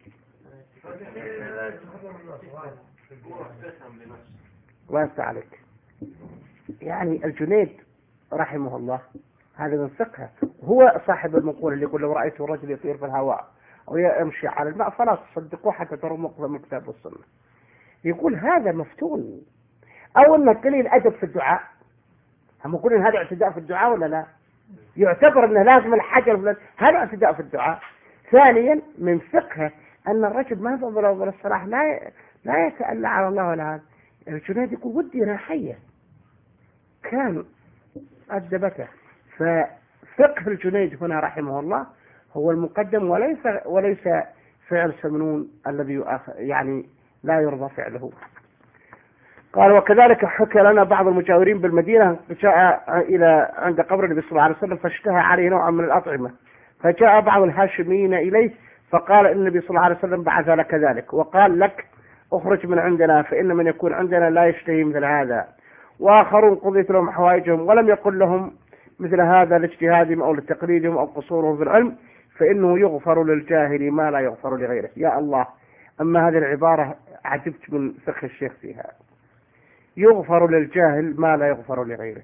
واسع عليك. يعني الجنيد رحمه الله هذا من فقهه، هو صاحب المقولة اللي يقول لو رأيت الرجل يطير في الهواء أو يمشي على الماء فلا تصدقوه حتى تروا مقدم الكتاب والسنة. يقول هذا مفتون. أو أن قليل أدب في الدعاء، هم يقولون هذا اعتداء في الدعاء ولا لا؟ يعتبر أنه لازم الحجر، هذا اعتداء في الدعاء. ثانيا من فقهه أن الرجل ما يفضل أول الصلاح لا لا يتألى على الله ولا هذا. الجنيد يقول ودي راحية كان أدبته. ففقه الجنيد هنا رحمه الله هو المقدم وليس وليس فعل سمنون الذي يعني لا يرضى فعله. قال وكذلك حكى لنا بعض المجاورين بالمدينة جاء إلى عند قبر النبي صلى الله عليه وسلم فاشتهى عليه نوعا من الأطعمة، فجاء بعض الهاشميين إليه فقال إن النبي صلى الله عليه وسلم بعث لك ذلك وقال لك اخرج من عندنا فإن من يكون عندنا لا يشتهي مثل هذا. وآخرون قضيت لهم حوائجهم ولم يقل لهم مثل هذا لاجتهادهم أو لتقليدهم أو قصورهم في العلم، فإنه يغفر للجاهل ما لا يغفر لغيره. يا الله، أما هذه العبارة عجبت من فقه الشيخ فيها، يغفر للجاهل ما لا يغفر لغيره.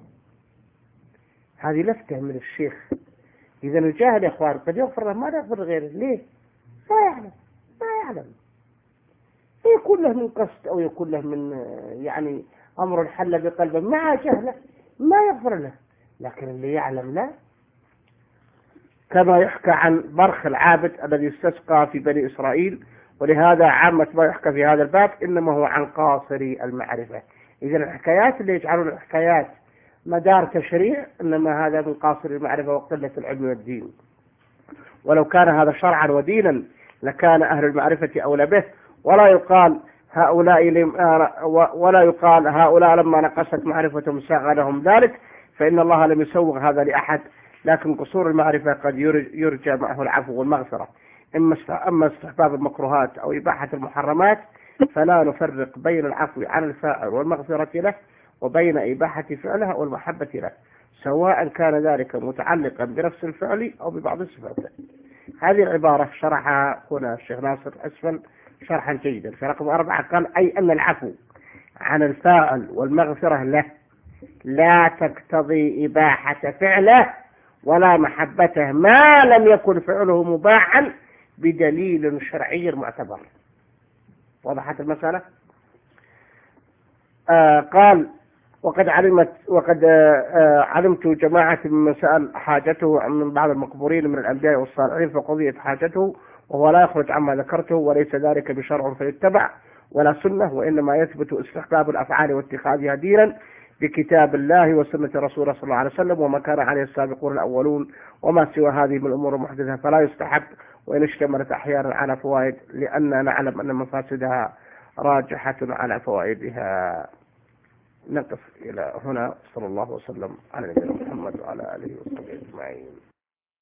هذه لفتة من الشيخ. إذا الجاهل يا أخوان قد يغفر له ما لا يغفر لغيره. ليه؟ لا يعلم ما يعلم، يكون له من قصد أو يكون له من يعني أمر حل بقلبه مع جهله ما يغفر له، لكن اللي يعلم لا. كما يحكى عن برخ العابد الذي استسقى في بني إسرائيل، ولهذا عامة ما يحكى في هذا الباب إنما هو عن قاصري المعرفة. إذا الحكايات اللي يجعلون الحكايات مدار تشريع إنما هذا من قاصري المعرفة وقلة العلم والدين. ولو كان هذا شرعا ودينا لكان أهل المعرفة أولى به، ولا يقال هؤلاء ولا يقال هؤلاء لما نقصت معرفتهم ساغ لهم ذلك، فإن الله لم يسوغ هذا لأحد. لكن قصور المعرفة قد يرجى معه العفو والمغفرة. أما استحباب المكروهات أو إباحة المحرمات فلا نفرق بين العفو عن الفاعل والمغفرة له وبين إباحة فعلها والمحبة له، سواء كان ذلك متعلقا بنفس الفعل أو ببعض صفاته. هذه العبارة شرحها هنا الشيخ ناصر أسفل شرحا جيدا. في رقم أربعة قال أي أن العفو عن الفاعل والمغفرة له لا تقتضي إباحة فعله ولا محبته ما لم يكن فعله مباحا بدليل شرعي معتبر. وضحت المسألة؟ آه قال وقد علمت وقد آه علمت جماعة من سأل حاجته من بعض المقبورين من الأنبياء والصالحين فقضيت حاجته وهو لا يخرج عما ذكرته، وليس ذلك بشرع فيتبع ولا سنة، وإنما يثبت استحباب الأفعال واتخاذها دينا بكتاب الله وسنة رسوله صلى الله عليه وسلم وما كان عليه السابقون الأولون، وما سوى هذه من الأمور المحدثة فلا يستحب وإن اشتملت أحيانا على فوائد، لأننا نعلم أن مفاسدها راجحة على فوائدها. نقف إلى هنا. صلى الله وسلم على نبينا محمد وعلى آله وصحبه أجمعين.